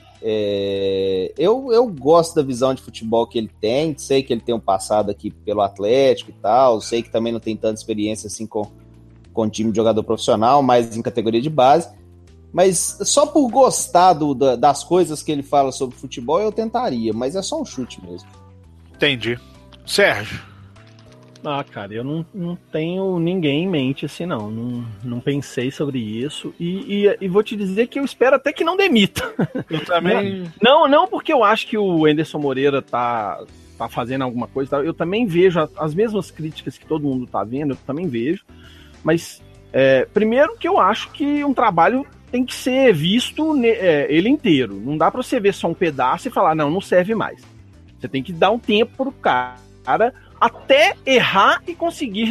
Eu gosto da visão de futebol que ele tem. Sei que ele tem um passado aqui pelo Atlético e tal. Sei que também não tem tanta experiência assim com time de jogador profissional, mas em categoria de base. Mas só por gostar das coisas que ele fala sobre futebol, eu tentaria. Mas é só um chute mesmo. Entendi. Sérgio? Cara, eu não tenho ninguém em mente assim, não pensei sobre isso e vou te dizer que eu espero até que não demita. Eu também... Não porque eu acho que o Anderson Moreira tá fazendo alguma coisa, eu também vejo as mesmas críticas que todo mundo tá vendo, eu também vejo, mas primeiro que eu acho que um trabalho tem que ser visto ele inteiro, não dá pra você ver só um pedaço e falar, não serve mais. Você tem que dar um tempo pro cara até errar e conseguir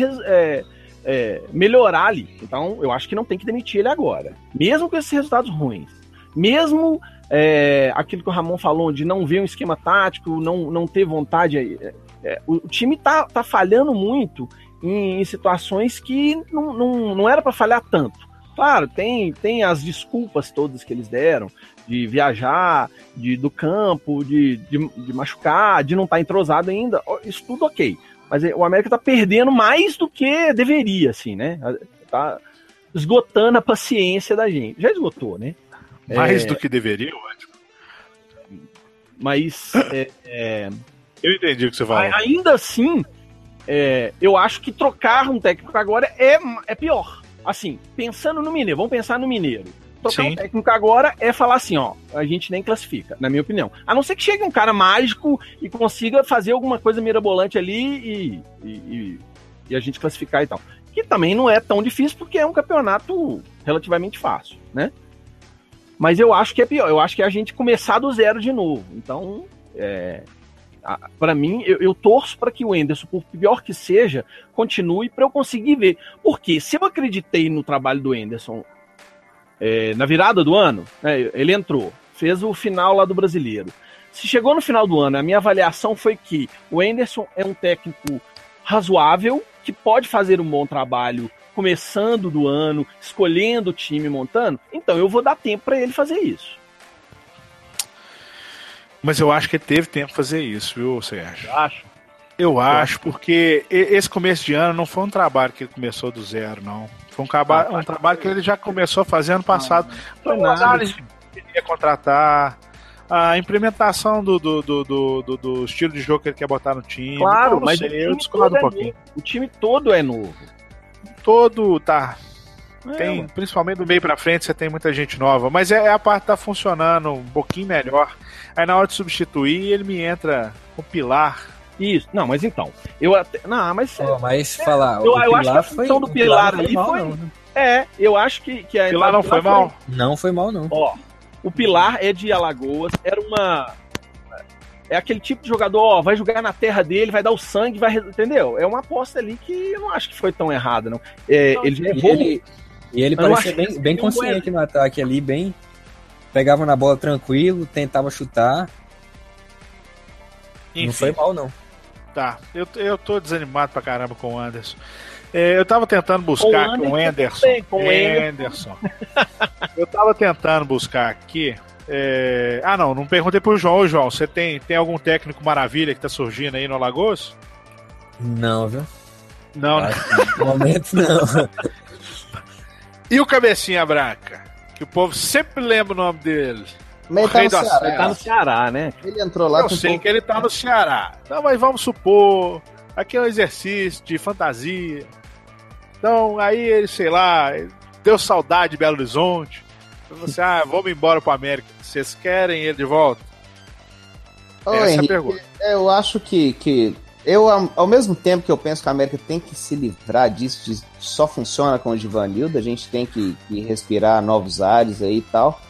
melhorar ali. Então, eu acho que não tem que demitir ele agora. Mesmo com esses resultados ruins. Mesmo aquilo que o Ramon falou, de não ver um esquema tático, não ter vontade. O time tá falhando muito em situações que não era para falhar tanto. Claro, tem as desculpas todas que eles deram, de viajar, do campo, de machucar, de não estar entrosado ainda, isso tudo ok. Mas o América tá perdendo mais do que deveria, assim, né? Tá esgotando a paciência da gente. Já esgotou, né? Mais do que deveria, ótimo. Mas... eu entendi o que você falou. Ainda assim, eu acho que trocar um técnico agora é pior. Assim, pensando no Mineiro, vamos pensar no Mineiro. trocar Sim. um técnico agora é falar assim, ó, a gente nem classifica, na minha opinião. A não ser que chegue um cara mágico e consiga fazer alguma coisa mirabolante ali e a gente classificar e tal. Que também não é tão difícil porque é um campeonato relativamente fácil, né? Mas eu acho que é pior, eu acho que é a gente começar do zero de novo. Então, para mim, eu torço para que o Enderson, por pior que seja, continue para eu conseguir ver. Porque se eu acreditei no trabalho do Enderson na virada do ano, né, ele entrou, fez o final lá do Brasileiro. Se chegou no final do ano, a minha avaliação foi que o Enderson é um técnico razoável, que pode fazer um bom trabalho começando do ano, escolhendo o time, montando, então eu vou dar tempo para ele fazer isso. Mas eu acho que ele teve tempo pra fazer isso, viu, Sérgio? Acho. Eu acho, porque esse começo de ano não foi um trabalho que ele começou do zero, não. Foi um trabalho que ele já começou a fazer ano passado. Foi Então, a nada. análise que ele ia contratar, a implementação do estilo de jogo que ele quer botar no time. Claro, então, não mas sei, eu discordo um pouquinho. novo. O time todo é novo. Todo tá. Ué. Principalmente do meio pra frente, você tem muita gente nova. Mas a parte tá funcionando um pouquinho melhor. Aí na hora de substituir, ele me entra com o Pilar. Isso. Não, mas então. Eu até. Não, mas. Mas falar, Eu o acho que a Pilar função do o Pilar não ali mal, foi. não, né? Eu acho que a Pilar não foi mal? Não foi mal, não. Ó, o Pilar é de Alagoas, é aquele tipo de jogador, ó, vai jogar na terra dele, vai dar o sangue, entendeu? É uma aposta ali que eu não acho que foi tão errada, não. Ele já errou. E ele Mas eu parecia acho que bem tem um consciente no ataque ali, bem. Pegava na bola tranquilo, tentava chutar. Enfim, Não foi mal, não. tá. Eu tô desanimado pra caramba com o Anderson. Eu tava tentando buscar com o Anderson. Com o Anderson. Eu tava tentando buscar aqui. Não perguntei pro João. Ô, João, você tem algum técnico maravilha que tá surgindo aí no Alagoas? Não, viu? Não, né? No momento, não. E o Cabecinha Branca? Que o povo sempre lembra o nome dele. Mas O rei ele tá do no Ceará. Ele tá no Ceará, né? Ele entrou lá Eu com sei que ele tá no Ceará. Então, mas vamos supor, aqui é um exercício de fantasia. Então, aí ele, sei lá, deu saudade de Belo Horizonte. Você, vamos embora pro América. Vocês querem ele de volta? Ô, Essa é a Henrique, pergunta. eu acho que eu, ao mesmo tempo que eu penso que a América tem que se livrar disso, só funciona com o Givanildo, a gente tem que respirar novos ares aí e tal.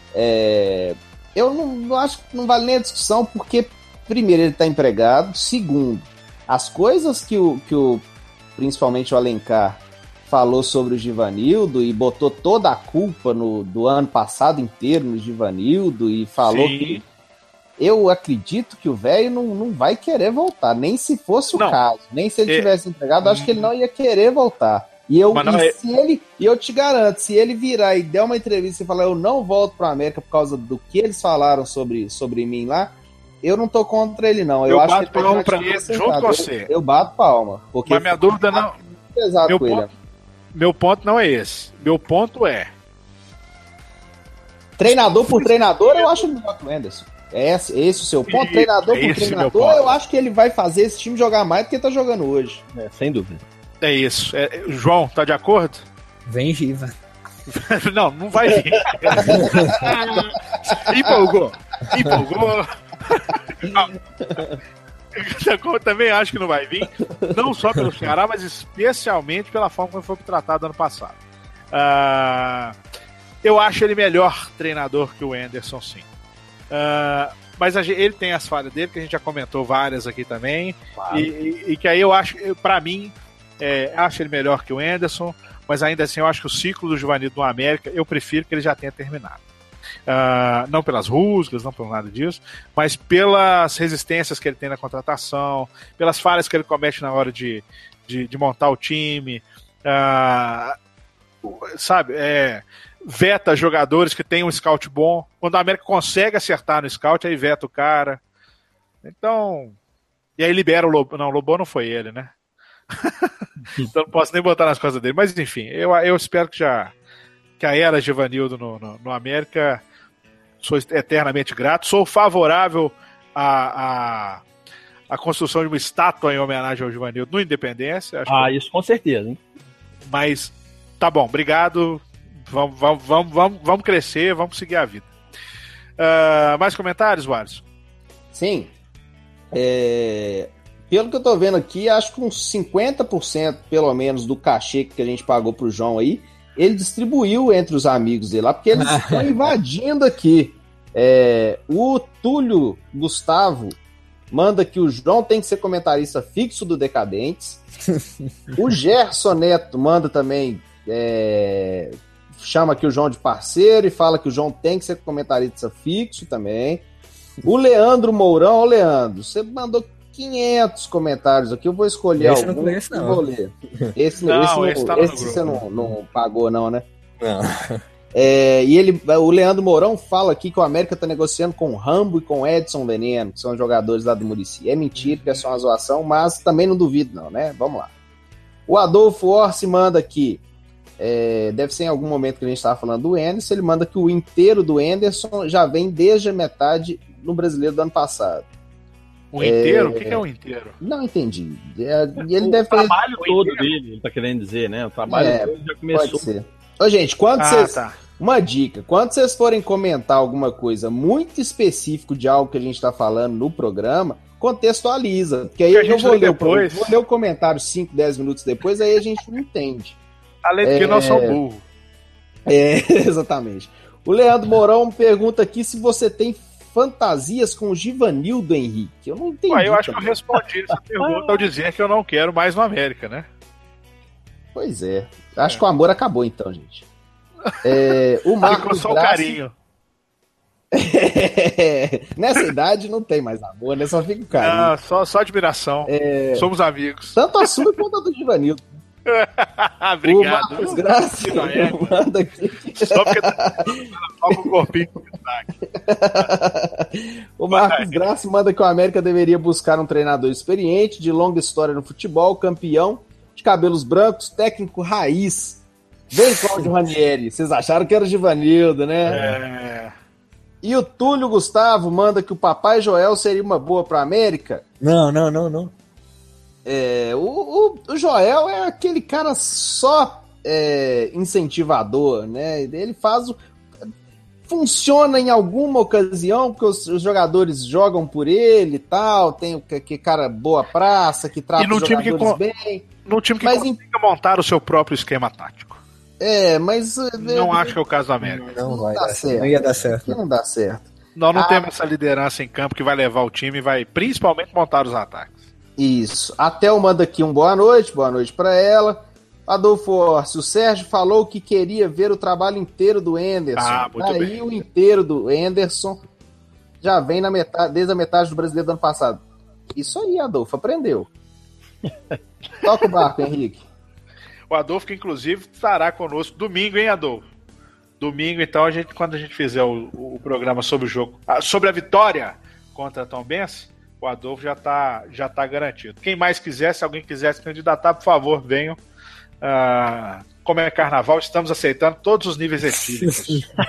Eu não acho que não vale nem a discussão, porque, primeiro, ele está empregado, segundo, as coisas que principalmente o Alencar falou sobre o Givanildo e botou toda a culpa do ano passado inteiro no Givanildo e falou Sim. que eu acredito que o velho não vai querer voltar, nem se fosse o Não. caso, nem se ele tivesse empregado, acho que ele não ia querer voltar. E eu te garanto, se ele virar e der uma entrevista e falar eu não volto pra América por causa do que eles falaram sobre mim lá, eu não tô contra ele, não. Eu acho bato que ele palma pra continua ele, sentado. junto com você. Eu bato palma. Porque Mas minha dúvida não. pesado Meu com ele. ponto, meu ponto não é esse. Meu ponto é. Treinador por treinador, eu acho melhor que o Anderson. É esse o seu ponto? Treinador por esse meu treinador, ponto. eu acho que ele vai fazer esse time jogar mais do que tá jogando hoje. Sem dúvida. É isso. João, tá de acordo? Vem Giva. Não vai vir. Empolgou. Eu também acho que não vai vir. Não só pelo Ceará, mas especialmente pela forma como foi tratado ano passado. Eu acho ele melhor treinador que o Anderson, sim. Mas ele tem as falhas dele, que a gente já comentou várias aqui também. Claro. E que aí eu acho, pra mim, acho ele melhor que o Anderson, mas ainda assim eu acho que o ciclo do Givanildo no América, eu prefiro que ele já tenha terminado. Não pelas rusgas, não por nada disso, mas pelas resistências que ele tem na contratação, pelas falhas que ele comete na hora de montar o time, sabe, veta jogadores que tem um scout bom. Quando a América consegue acertar no scout, aí veta o cara. Então, e aí libera o Lobão. Não, o Lobão não foi ele, né? Então não posso nem botar nas costas dele, mas enfim, eu espero que a era Givanildo no América, sou eternamente grato, sou favorável à construção de uma estátua em homenagem ao Givanildo no Independência. Isso com certeza, hein? Mas tá bom, obrigado, Vamos crescer, vamos seguir a vida. Mais comentários, Wallace? Sim. Pelo que eu tô vendo aqui, acho que uns 50% pelo menos do cachê que a gente pagou pro João aí, ele distribuiu entre os amigos dele lá, porque eles estão invadindo aqui. O Túlio Gustavo manda que o João tem que ser comentarista fixo do Decadentes. O Gerson Neto manda também, chama aqui o João de parceiro e fala que o João tem que ser comentarista fixo também. O Leandro Mourão, Leandro, você mandou 500 comentários aqui, eu vou escolher esse algum não conheço, não. e vou ler. Esse você não pagou não, né? Não. E o Leandro Mourão fala aqui que o América tá negociando com o Rambo e com o Edson Veneno, que são jogadores lá do Muricy. É mentira, que é só uma zoação, mas também não duvido não, né? Vamos lá. O Adolfo Orsi manda aqui, deve ser em algum momento que a gente estava falando do Anderson, ele manda que o inteiro do Anderson já vem desde a metade no Brasileiro do ano passado. O inteiro? O que é o inteiro? Não entendi. Ele o deve trabalho todo dele, ele tá querendo dizer, né? O trabalho todo já começou. Pode ser. Ô, gente, quando vocês... Uma dica, quando vocês forem comentar alguma coisa muito específico de algo que a gente tá falando no programa, contextualiza. Porque aí eu vou ler o comentário 5, 10 minutos depois, aí a gente não entende. Além de que nós somos burros. Exatamente. O Leandro Mourão pergunta aqui se você tem fantasias com o Givanildo Henrique. Eu não entendi. Eu acho que eu respondi essa pergunta ao dizer que eu não quero mais no América, né? Pois é. Acho que o amor acabou então, gente. O Marcos Ficou só Grassi... o carinho. Nessa idade não tem mais amor, né? Só fica o carinho. Só admiração. Somos amigos. Tanto a sua quanto a do Givanildo. Obrigado. O Marcos Grassi manda aqui. Só porque tá com o corpinho. O Marcos Grassi manda que o América deveria buscar um treinador experiente, de longa história no futebol, campeão, de cabelos brancos, técnico raiz. Bem Cláudio Ranieri. Vocês acharam que era o Givanildo, né? E o Túlio Gustavo manda que o Papai Joel seria uma boa pra América. Não. O Joel é aquele cara só incentivador, né? Ele faz funciona em alguma ocasião, porque os jogadores jogam por ele e tal, tem que cara boa praça, que trata os jogadores bem. Num time que consiga montar o seu próprio esquema tático. Mas... Não acho que é o caso do América. Não vai dar certo. Não ia dar certo. Não dá certo. Nós não temos essa liderança em campo que vai levar o time e vai principalmente montar os ataques. Isso. A Théo manda aqui um boa noite pra ela. Adolfo Orsi, o Sérgio falou que queria ver o trabalho inteiro do Anderson. Muito bem. O inteiro do Anderson já vem desde a metade do Brasileiro do ano passado. Isso aí, Adolfo, aprendeu. Toca o barco, Henrique. O Adolfo, que inclusive estará conosco domingo, hein, Adolfo? Domingo, então, quando a gente fizer o programa sobre o jogo, sobre a vitória contra a Tombense, o Adolfo já tá garantido. Quem mais quiser, se alguém quiser se candidatar, por favor, venham. Como é carnaval, estamos aceitando todos os níveis etílicos.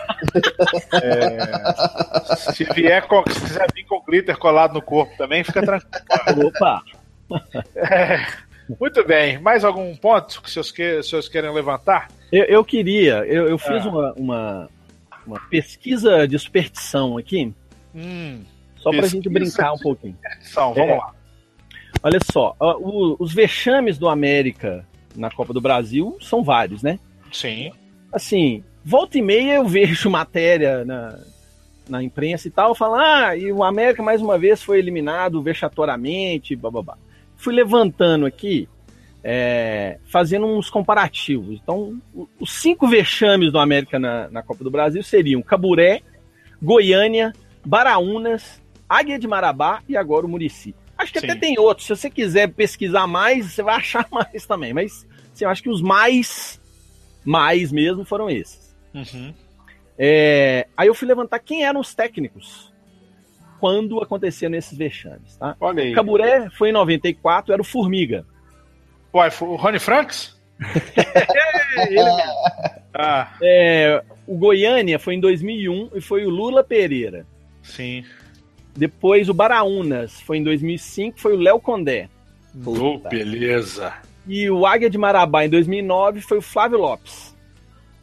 Se quiser vir com glitter colado no corpo também, fica tranquilo. Opa! Muito bem. Mais algum ponto que os senhores querem levantar? Eu queria. Eu fiz uma pesquisa de superstição aqui. Só pra gente brincar um pouquinho. Vamos lá. Olha só. Os vexames do América na Copa do Brasil são vários, né? Sim. Assim, volta e meia eu vejo matéria na imprensa e tal, falando, e o América mais uma vez foi eliminado vexatoriamente, bababá. Fui levantando aqui, fazendo uns comparativos. Então, os 5 vexames do América na Copa do Brasil seriam Caburé, Goiânia, Baraunas, Águia de Marabá e agora o Muricy. Acho que até tem outros. Se você quiser pesquisar mais, você vai achar mais também. Mas assim, eu acho que os mais mesmo foram esses. Uhum. Aí eu fui levantar quem eram os técnicos quando aconteciam esses vexames. Tá? Olha aí. Caburé foi em 94, era o Formiga. Uai, foi o Rony Franks? Ele mesmo. O Goiânia foi em 2001 e foi o Lula Pereira. Sim. Depois o Baraunas foi em 2005, foi o Léo Condé. Beleza. E o Águia de Marabá em 2009 foi o Flávio Lopes.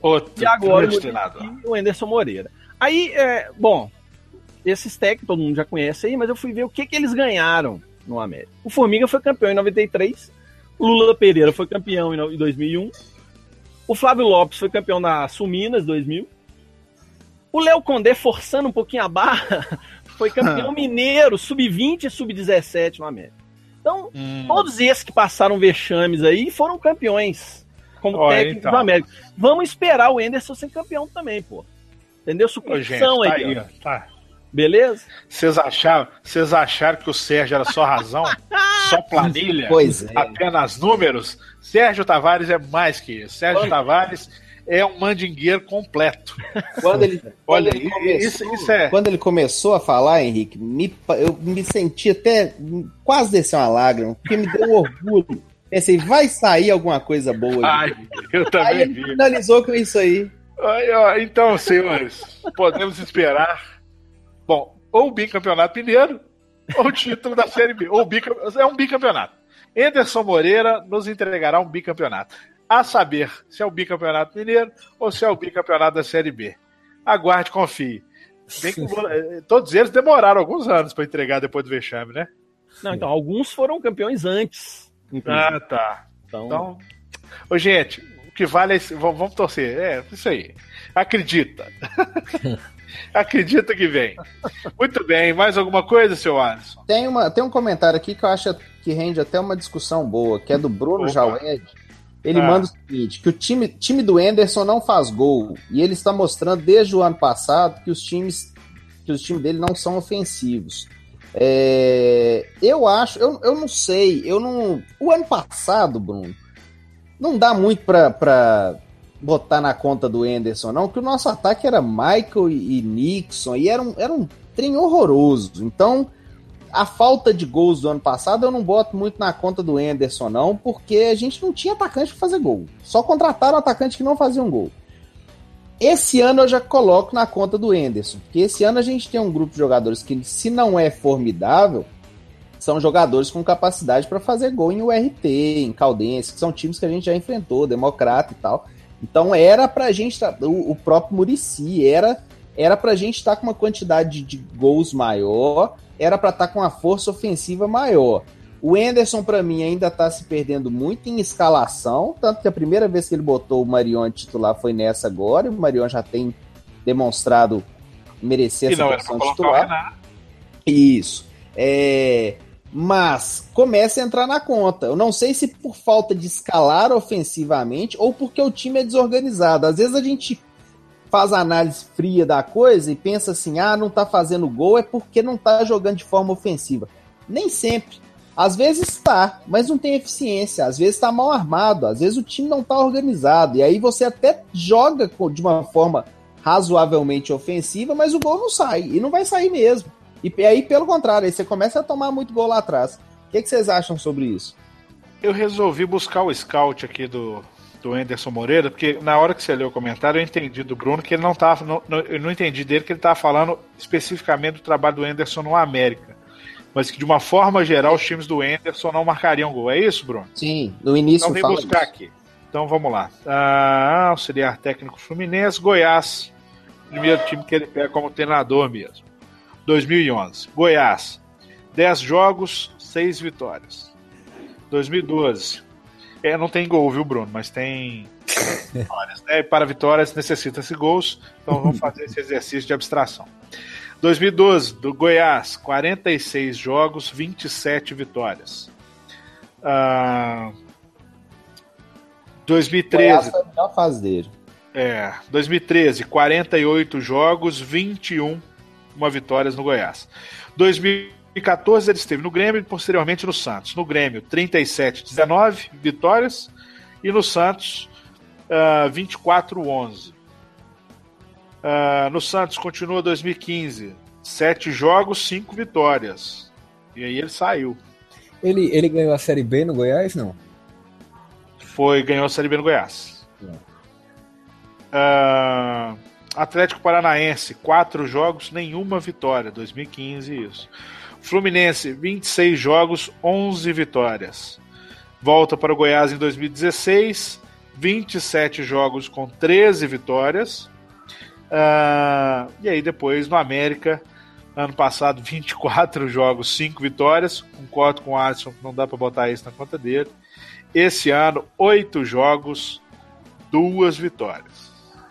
Outro E agora grande treinador. o Anderson Moreira. Aí, bom, esses técnicos todo mundo já conhece aí, mas eu fui ver o que eles ganharam no América. O Formiga foi campeão em 93, o Lula Pereira foi campeão em 2001, o Flávio Lopes foi campeão da Suminas 2000, o Léo Condé, forçando um pouquinho a barra, foi campeão mineiro, sub-20 e sub-17 no América. Então, todos esses que passaram vexames aí foram campeões como técnicos do América. Vamos esperar o Anderson ser campeão também, pô. Entendeu? Suposição tá aí. Tá. Beleza? Vocês acharam que o Sérgio era só razão? Só planilha? Pois é. Apenas números? Sérgio Tavares é mais que isso. Sérgio Tavares é um mandingueiro completo. Quando ele Isso começou a falar, Henrique, eu me senti até quase descer uma lágrima, porque me deu orgulho. Pensei, vai sair alguma coisa boa. Eu também aí ele vi. finalizou com isso aí. Então, senhores, podemos esperar. Bom, ou o bicampeonato mineiro, ou o título da Série B. É um bicampeonato. Anderson Moreira nos entregará um bicampeonato. A saber se é o bicampeonato mineiro ou se é o bicampeonato da Série B. Aguarde, confie. Todos eles demoraram alguns anos para entregar depois do vexame, né? Não, então, alguns foram campeões antes. Ah, tá. Então, gente, o que vale é vamos torcer. É, isso aí. Acredita. Acredita que vem. Muito bem. Mais alguma coisa, seu Alisson? Tem um comentário aqui que eu acho que rende até uma discussão boa, que é do Bruno Jaued. Ele manda o seguinte, que o time do Anderson não faz gol, e ele está mostrando desde o ano passado que os times dele não são ofensivos. Eu acho, eu não sei, o ano passado, Bruno, não dá muito pra botar na conta do Anderson, não, que o nosso ataque era Michael e Nixon, e era um trem horroroso. Então, a falta de gols do ano passado eu não boto muito na conta do Anderson, não, porque a gente não tinha atacante para fazer gol. Só contrataram atacante que não faziam gol. Esse ano eu já coloco na conta do Anderson, porque esse ano a gente tem um grupo de jogadores que, se não é formidável, são jogadores com capacidade para fazer gol em URT, em Caldense, que são times que a gente já enfrentou, Democrata e tal. Então era pra gente, o próprio Muricy, era pra gente estar com uma quantidade de gols maior, era pra estar com uma força ofensiva maior. O Anderson, pra mim, ainda tá se perdendo muito em escalação, tanto que a primeira vez que ele botou o Marion titular foi nessa agora, e o Marion já tem demonstrado merecer essa posição titular. Isso. Mas começa a entrar na conta. Eu não sei se por falta de escalar ofensivamente ou porque o time é desorganizado. Às vezes a gente faz a análise fria da coisa e pensa assim, não tá fazendo gol é porque não tá jogando de forma ofensiva. Nem sempre. Às vezes tá, mas não tem eficiência. Às vezes tá mal armado, às vezes o time não tá organizado. E aí você até joga de uma forma razoavelmente ofensiva, mas o gol não sai. E não vai sair mesmo. E aí, pelo contrário, aí você começa a tomar muito gol lá atrás. O que vocês acham sobre isso? Eu resolvi buscar o scout aqui do Anderson Moreira, porque na hora que você leu o comentário, eu entendi do Bruno que ele não estava. Eu não entendi dele que ele estava falando especificamente do trabalho do Anderson no América. Mas que de uma forma geral os times do Anderson não marcariam gol. É isso, Bruno? Sim, no início então vem buscar aqui. Então vamos lá. Auxiliar técnico Fluminense, Goiás. Primeiro time que ele pega como treinador mesmo. 2011. Goiás. 10 jogos, 6 vitórias. 2012. Não tem gol, viu, Bruno? Mas tem vitórias, né? E para vitórias necessita-se gols. Então vamos fazer esse exercício de abstração. 2012, do Goiás. 46 jogos, 27 vitórias. 2013. Goiás foi a melhor fase dele. 2013, 48 jogos, 21 vitórias no Goiás. 2014 ele esteve no Grêmio e posteriormente no Santos. No Grêmio, 37, 19 vitórias e no Santos, 24, 11. No Santos continua 2015, 7 jogos, 5 vitórias. E aí ele saiu. Ele ganhou a Série B no Goiás, não? Ganhou a Série B no Goiás. Atlético Paranaense, 4 jogos, nenhuma vitória, 2015 isso. Fluminense, 26 jogos, 11 vitórias. Volta para o Goiás em 2016, 27 jogos com 13 vitórias. E aí depois no América, ano passado, 24 jogos, 5 vitórias. Concordo com o Alisson, não dá para botar isso na conta dele. Esse ano, 8 jogos, 2 vitórias.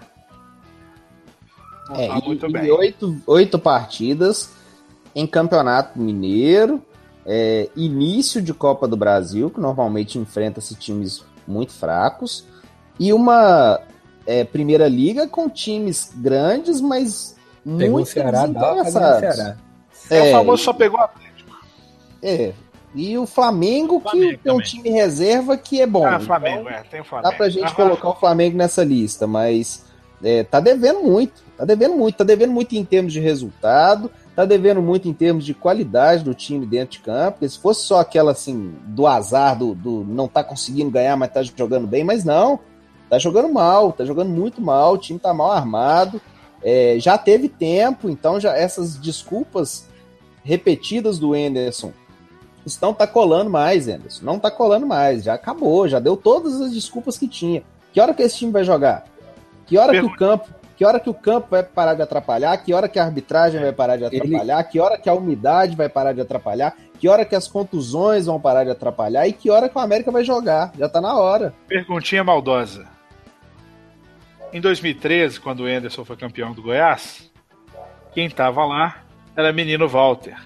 Muito bem. 8 partidas em Campeonato Mineiro, início de Copa do Brasil, que normalmente enfrenta-se times muito fracos, e uma Primeira Liga com times grandes, mas muito desinteressados. O famoso só pegou a Atlético. E o Flamengo que tem um time reserva que é bom. Flamengo, então, tem o Flamengo. Dá pra gente colocar o Flamengo nessa lista, mas tá devendo muito. Tá devendo muito em termos de resultado, tá devendo muito em termos de qualidade do time dentro de campo, porque se fosse só aquela assim, do azar, do não tá conseguindo ganhar, mas tá jogando bem, mas não, tá jogando mal, tá jogando muito mal, o time tá mal armado, já teve tempo, então já essas desculpas repetidas do Anderson tá colando mais, Anderson, não tá colando mais, já acabou, já deu todas as desculpas que tinha. Que hora que esse time vai jogar? Que hora que o campo vai parar de atrapalhar? Que hora que a arbitragem vai parar de atrapalhar? Que hora que a umidade vai parar de atrapalhar? Que hora que as contusões vão parar de atrapalhar? E que hora que o América vai jogar? Já tá na hora. Perguntinha maldosa. Em 2013, quando o Anderson foi campeão do Goiás, quem tava lá era Menino Walter.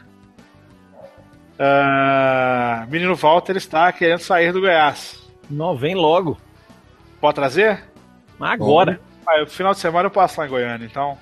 Menino Walter está querendo sair do Goiás. Não, vem logo. Pode trazer? Agora. No final de semana eu passo lá em Goiânia, então.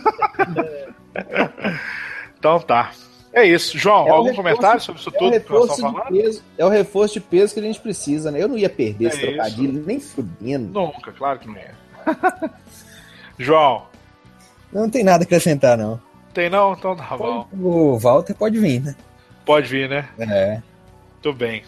Então tá. É isso. João, algum comentário sobre isso tudo que nós estamos falando? É o reforço de peso que a gente precisa, né? Eu não ia perder esse trocadilho, nem fudendo. Nunca, claro que não ia. João. Não tem nada a acrescentar, não. Tem não? Então tá bom. O Walter pode vir, né? Pode vir, né? Tudo bem.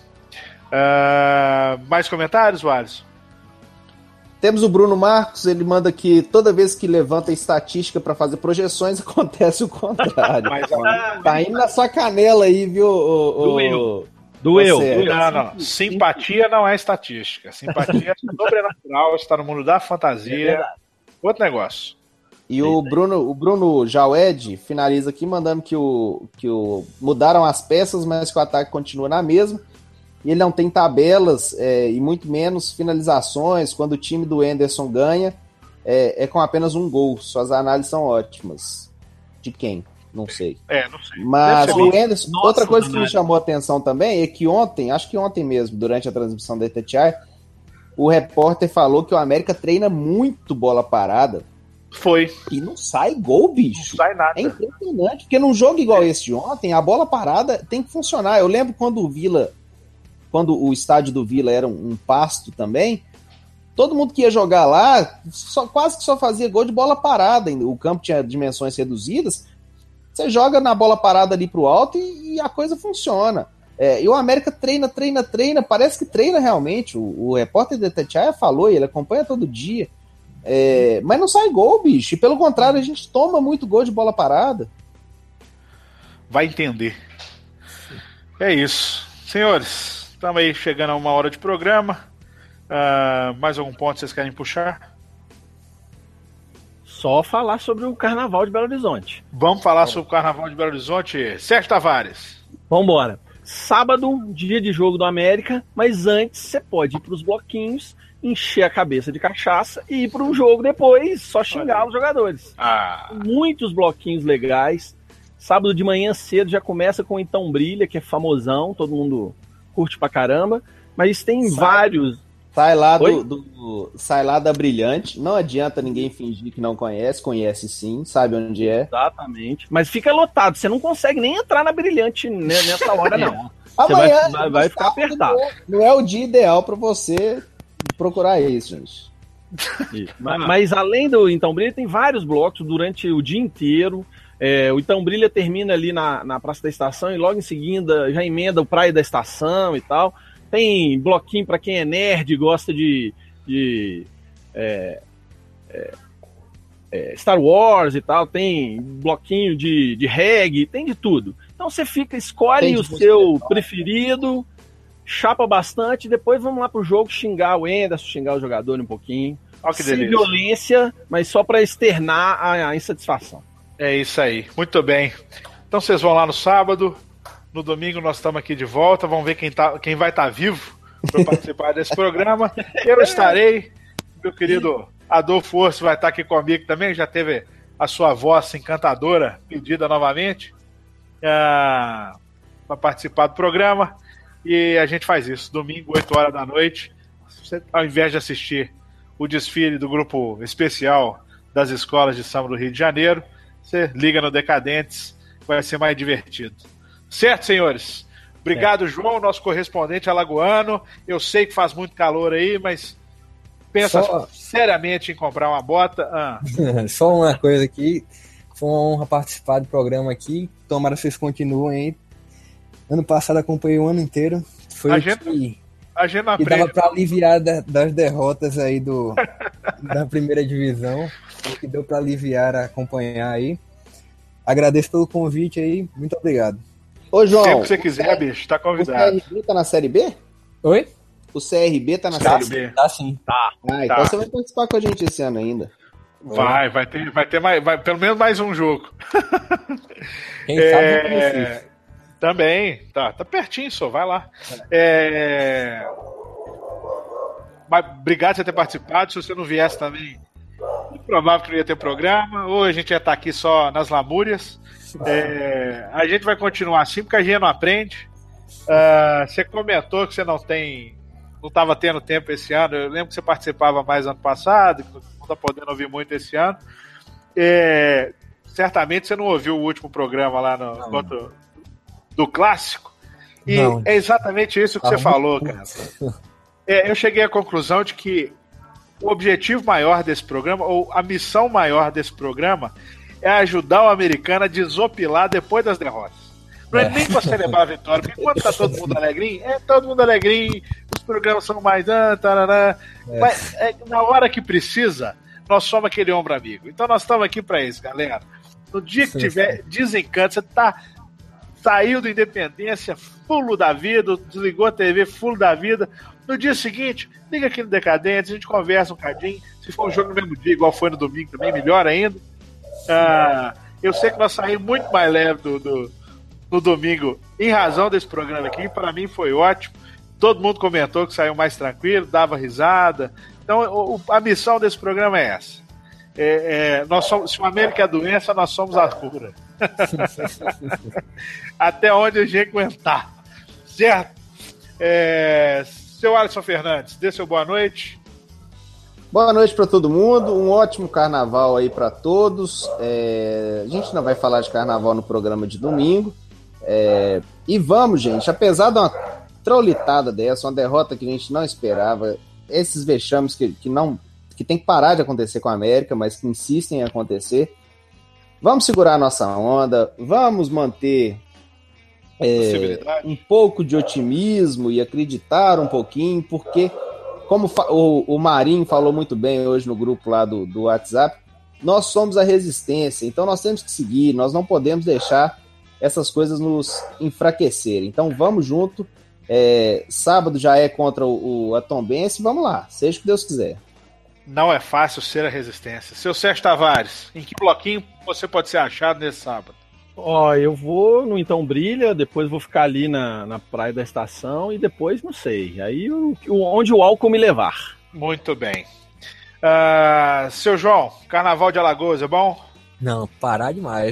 Mais comentários, Wallace? Temos o Bruno Marcos, ele manda que toda vez que levanta a estatística para fazer projeções, acontece o contrário. Mas, tá indo na sua canela aí, viu? Doeu. Não. Simpatia não é estatística. Simpatia é sobrenatural, está no mundo da fantasia. Outro negócio. E o Bruno Jaued finaliza aqui mandando que mudaram as peças, mas que o ataque continua na mesma. E ele não tem tabelas e muito menos finalizações. Quando o time do Anderson ganha, é com apenas um gol. Suas análises são ótimas. De quem? Não sei. Não sei. Mas o Anderson, outra coisa que me chamou a atenção também é que acho que ontem mesmo, durante a transmissão da Itatiaia, o repórter falou que o América treina muito bola parada. Foi. E não sai gol, bicho. Não sai nada. É impressionante, porque num jogo igual esse de ontem, a bola parada tem que funcionar. Eu lembro quando o estádio do Vila era um pasto também, todo mundo que ia jogar lá quase que só fazia gol de bola parada. O campo tinha dimensões reduzidas. Você joga na bola parada ali pro alto e a coisa funciona. E o América treina, parece que treina realmente. O repórter da Tatiaia falou, ele acompanha todo dia. Mas não sai gol, bicho. E pelo contrário, a gente toma muito gol de bola parada. Vai entender. É isso. Senhores, estamos aí chegando a 1 hora de programa. Mais algum ponto que vocês querem puxar? Só falar sobre o Carnaval de Belo Horizonte. Vamos falar sobre o Carnaval de Belo Horizonte. Sérgio Tavares. Vambora. Sábado, dia de jogo do América, mas antes você pode ir para os bloquinhos, encher a cabeça de cachaça e ir para um jogo depois, só xingar os jogadores. Muitos bloquinhos legais. Sábado de manhã cedo já começa com o Então Brilha, que é famosão, todo mundo curte pra caramba, mas tem vários. Sai lá da Brilhante, não adianta ninguém fingir que não conhece sim, sabe onde é. Exatamente, mas fica lotado, você não consegue nem entrar na Brilhante nessa hora não. Amanhã vai ficar apertado. Não é o dia ideal para você procurar isso, gente. Mas além do Então Brilha, tem vários blocos durante o dia inteiro. O Então Brilha termina ali na Praça da Estação e logo em seguida já emenda o Praia da Estação e tal. Tem bloquinho para quem é nerd e gosta de Star Wars e tal. Tem bloquinho de reggae, tem de tudo. Então você escolhe o seu preferido, chapa bastante, depois vamos lá pro jogo xingar o Enderson, xingar o jogador um pouquinho. Olha que Sem delícia. violência, mas só para externar a insatisfação. É isso aí, muito bem. Então vocês vão lá no sábado, no domingo nós estamos aqui de volta, vamos ver quem vai estar vivo para participar desse programa. Eu estarei, meu querido Adolfo Orso vai estar aqui comigo também, já teve a sua voz encantadora pedida novamente para participar do programa, e a gente faz isso, domingo, 8 horas da noite, você, ao invés de assistir o desfile do grupo especial das escolas de samba do Rio de Janeiro, você liga no Decadentes, vai ser mais divertido. Certo, senhores? Obrigado, João, nosso correspondente alagoano. Eu sei que faz muito calor aí, mas pensa seriamente em comprar uma bota. Só uma coisa aqui, foi uma honra participar do programa aqui, tomara que vocês continuem aí. Ano passado acompanhei o ano inteiro, foi a gente não aprende. E dava para aliviar das derrotas aí da primeira divisão, o que deu para aliviar, acompanhar aí. Agradeço pelo convite aí, muito obrigado. Ô, João, sempre que você quiser, bicho, tá convidado. O CRB tá na Série B? Oi? O CRB tá na Série B? Tá sim. Então você vai participar com a gente esse ano ainda. Vai ter mais, pelo menos mais um jogo. Quem sabe também, tá pertinho, só vai lá. Mas obrigado por você ter participado. Se você não viesse também, é provável que não ia ter programa, ou a gente ia estar aqui só nas lamúrias. A gente vai continuar assim, porque a gente não aprende. Você comentou que você não estava tendo tempo esse ano. Eu lembro que você participava mais ano passado, que não está podendo ouvir muito esse ano. Certamente você não ouviu o último programa lá do Clássico. E não. É exatamente isso que você falou, cara. Eu cheguei à conclusão de que o objetivo maior desse programa, ou a missão maior desse programa, é ajudar o americano a desopilar depois das derrotas. Não é nem para celebrar a vitória, porque quando tá todo mundo alegrinho, todo mundo alegrinho, os programas são mais... Mas na hora que precisa, nós somos aquele ombro amigo. Então nós estamos aqui para isso, galera. No dia que tiver desencanto, você saiu do Independência, fulo da vida, desligou a TV, fulo da vida. No dia seguinte, liga aqui no Decadentes, a gente conversa um cadinho. Se for um jogo no mesmo dia, igual foi no domingo também, melhor ainda. Eu sei que nós saímos muito mais leve no domingo em razão desse programa aqui. Para mim foi ótimo. Todo mundo comentou que saiu mais tranquilo, dava risada. Então a missão desse programa é essa. Nós somos, se o América é doença, nós somos a cura. Até onde a gente aguentar. Certo? Seu Alisson Fernandes, dê seu boa noite. Boa noite para todo mundo, um ótimo carnaval aí para todos. A gente não vai falar de carnaval no programa de domingo. E vamos, gente, apesar de uma traulitada dessa, uma derrota que a gente não esperava, esses vexames que tem que parar de acontecer com a América, mas que insistem em acontecer, vamos segurar a nossa onda, vamos manter um pouco de otimismo e acreditar um pouquinho, porque como o Marinho falou muito bem hoje no grupo lá do WhatsApp, nós somos a resistência, então nós temos que seguir, nós não podemos deixar essas coisas nos enfraquecerem. Então vamos junto, sábado já é contra a Tombense, vamos lá, seja o que Deus quiser. Não é fácil ser a resistência. Seu Sérgio Tavares, em que bloquinho você pode ser achado nesse sábado? Eu vou no Então Brilha, depois vou ficar ali na Praia da Estação e depois, não sei, aí onde o álcool me levar. Muito bem. Seu João, Carnaval de Alagoas, é bom? Não, parar demais.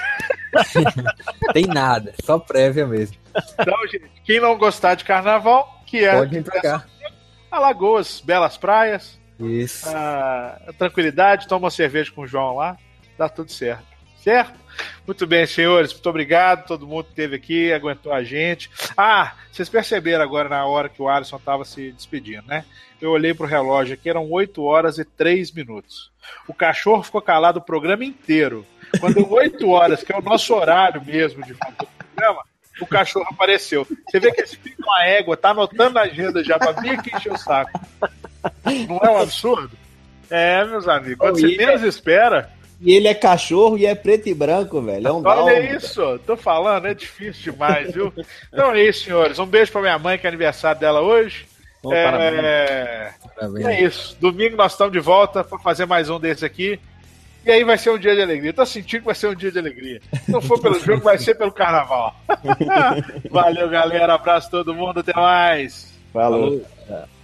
Tem nada, só prévia mesmo. Então, gente, quem não gostar de Carnaval, pode vir pra cá. Alagoas, belas praias. Isso. Tranquilidade, toma uma cerveja com o João lá, dá tudo certo. Certo? Muito bem, senhores, muito obrigado. Todo mundo que esteve aqui, aguentou a gente. Vocês perceberam agora na hora que o Alisson estava se despedindo, né? Eu olhei pro relógio aqui, eram 8 horas e 3 minutos. O cachorro ficou calado o programa inteiro. Quando deu 8 horas, que é o nosso horário mesmo de fazer o programa, o cachorro apareceu. Você vê que esse filho de uma égua tá anotando na agenda já pra vir aqui encher o saco. Não é um absurdo? Meus amigos, quando você menos espera, E ele é cachorro e é preto e branco, velho. É um Olha dálmata. isso, tô falando, é difícil demais, viu? Então é isso, senhores. Um beijo pra minha mãe, que é aniversário dela hoje. Parabéns. E é isso. Domingo nós estamos de volta para fazer mais um desse aqui. E aí vai ser um dia de alegria. Tô sentindo que vai ser um dia de alegria. Se não for pelo jogo, vai ser pelo carnaval. Valeu, galera. Abraço a todo mundo. Até mais. Falou. Falou.